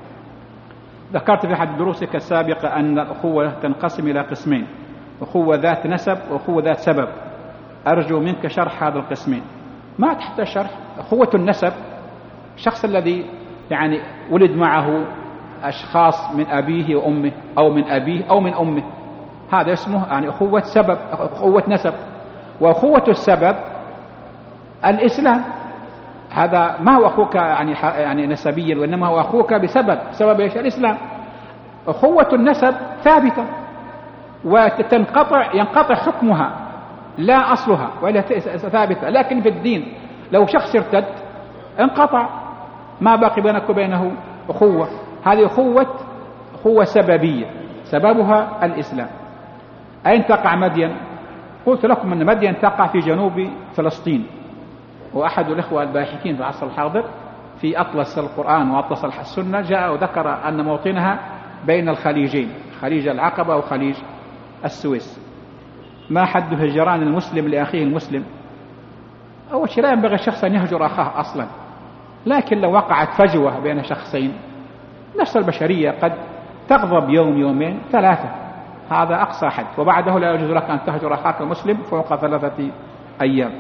ذكرت في أحد دروسك السابقة أن الأخوة تنقسم إلى قسمين: أخوة ذات نسب وأخوة ذات سبب. أرجو منك شرح هذا القسمين. ما تحت شرح. أخوة النسب، الشخص الذي يعني ولد معه أشخاص من أبيه وأمه أو من أبيه أو من أمه، هذا اسمه يعني أخوة سبب، أخوة نسب. وأخوة السبب الإسلام، هذا ما هو أخوك يعني نسبيا، وإنما هو أخوك بسبب إيش؟ الإسلام. أخوة النسب ثابتة ينقطع حكمها لا أصلها، ولا ثابتة. لكن في الدين لو شخص ارتد انقطع، ما باقي بينك وبينه أخوة. هذه أخوة سببية، سببها الإسلام. أين تقع مدين؟ قلت لكم أن مدين تقع في جنوب فلسطين، وأحد الإخوة الباحثين في العصر الحاضر في أطلس القرآن وأطلس السنة جاء وذكر أن موطنها بين الخليجين، خليج العقبة وخليج السويس. ما حد هجران المسلم لأخيه المسلم؟ أول شيء لا ينبغي الشخص أن يهجر أخاه أصلا، لكن لو وقعت فجوة بين شخصين، نفس البشرية قد تغضب يوم يومين ثلاثة، هذا أقصى حد، وبعده لا يجوز لك أن تهجر أخاك المسلم فوق 3 أيام.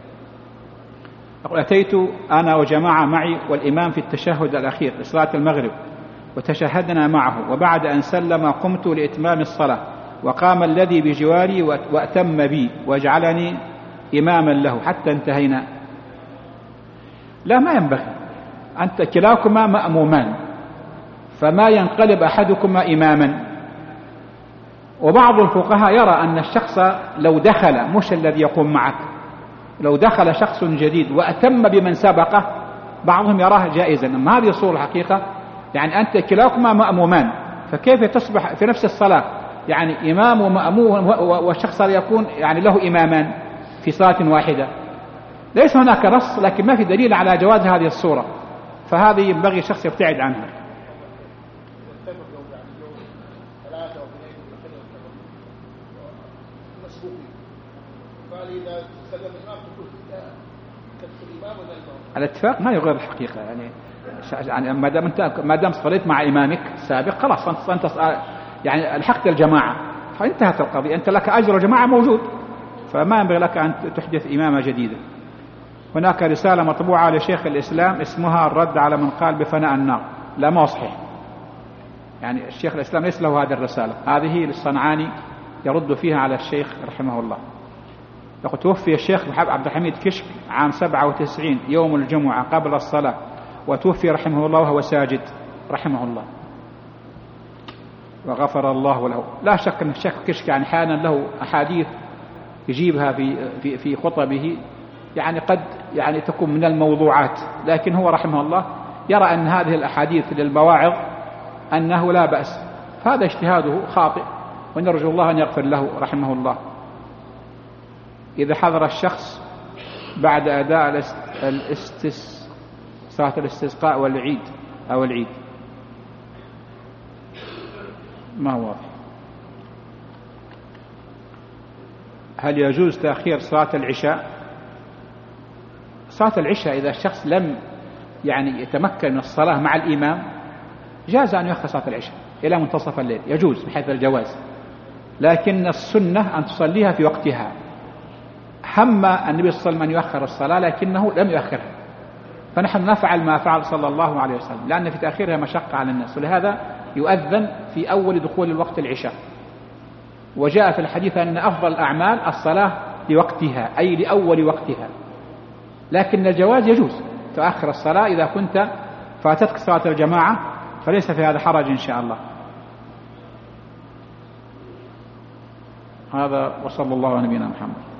أتيت أنا وجماعة معي والإمام في التشهد الأخير لصلاة المغرب، وتشهدنا معه، وبعد أن سلم قمت لإتمام الصلاة، وقام الذي بجواري وأتم بي وجعلني إماما له حتى انتهينا. لا، ما ينبغي، أنت كلاكما مأمومان، فما ينقلب أحدكما إماما. وبعض الفقهاء يرى أن الشخص لو دخل، مش الذي يقوم معك، لو دخل شخص جديد وأتم بمن سبقه، بعضهم يراه جائزا. أما هذه صورة الحقيقة، يعني أنت كلاكما مأمومان، فكيف تصبح في نفس الصلاة يعني إمام ومأموم، والشخص يكون يعني له إمامان في صلاة واحدة؟ ليس هناك نص، لكن ما في دليل على جواز هذه الصورة، فهذه ينبغي الشخص يبتعد عنها. الاتفاق ما يغير الحقيقة، يعني ما دام صليت مع إمامك السابق خلاص أنت يعني الحقت الجماعة، فانتهت القضية، أنت لك أجر الجماعة موجود، فما ينبغي لك أن تحدث إمامة جديدة. هناك رسالة مطبوعة لشيخ الإسلام اسمها الرد على من قال بفناء النار، لا ما صحيح، يعني الشيخ الإسلام ليس له هذه الرسالة، هذه للصنعاني يرد فيها على الشيخ رحمه الله. لقد توفي الشيخ عبد الحميد كشك عام 97 يوم الجمعة قبل الصلاة، وتوفي رحمه الله وهو ساجد رحمه الله وغفر الله له. لا شك أن الشيخ كشك يعني حالا له أحاديث يجيبها في خطبه، يعني قد يعني تكون من الموضوعات، لكن هو رحمه الله يرى أن هذه الأحاديث للمواعظ أنه لا بأس، فهذا اجتهاده خاطئ، ونرجو الله أن يغفر له رحمه الله. إذا حضر الشخص بعد أداء صلاة الاستسقاء والعيد أو العيد؟ ما هو واضح. هل يجوز تأخير صلاة العشاء؟ صلاة العشاء إذا الشخص لم يتمكن من الصلاة مع الإمام جاز أن يؤخر صلاة العشاء إلى منتصف الليل، يجوز بحيث الجواز، لكن السنة أن تصليها في وقتها. هم النبي صلى الله عليه وسلم أن يؤخر الصلاة لكنه لم يؤخرها، فنحن نفعل ما فعل صلى الله عليه وسلم، لأن في تأخيرها مشقة على الناس، ولهذا يؤذن في أول دخول الوقت العشاء. وجاء في الحديث أن أفضل الأعمال الصلاة لوقتها، أي لأول وقتها، لكن الجواز يجوز تأخر الصلاة إذا كنت فاتتك صلاة الجماعة، فليس في هذا حرج إن شاء الله. هذا وصلى الله على نبينا محمد.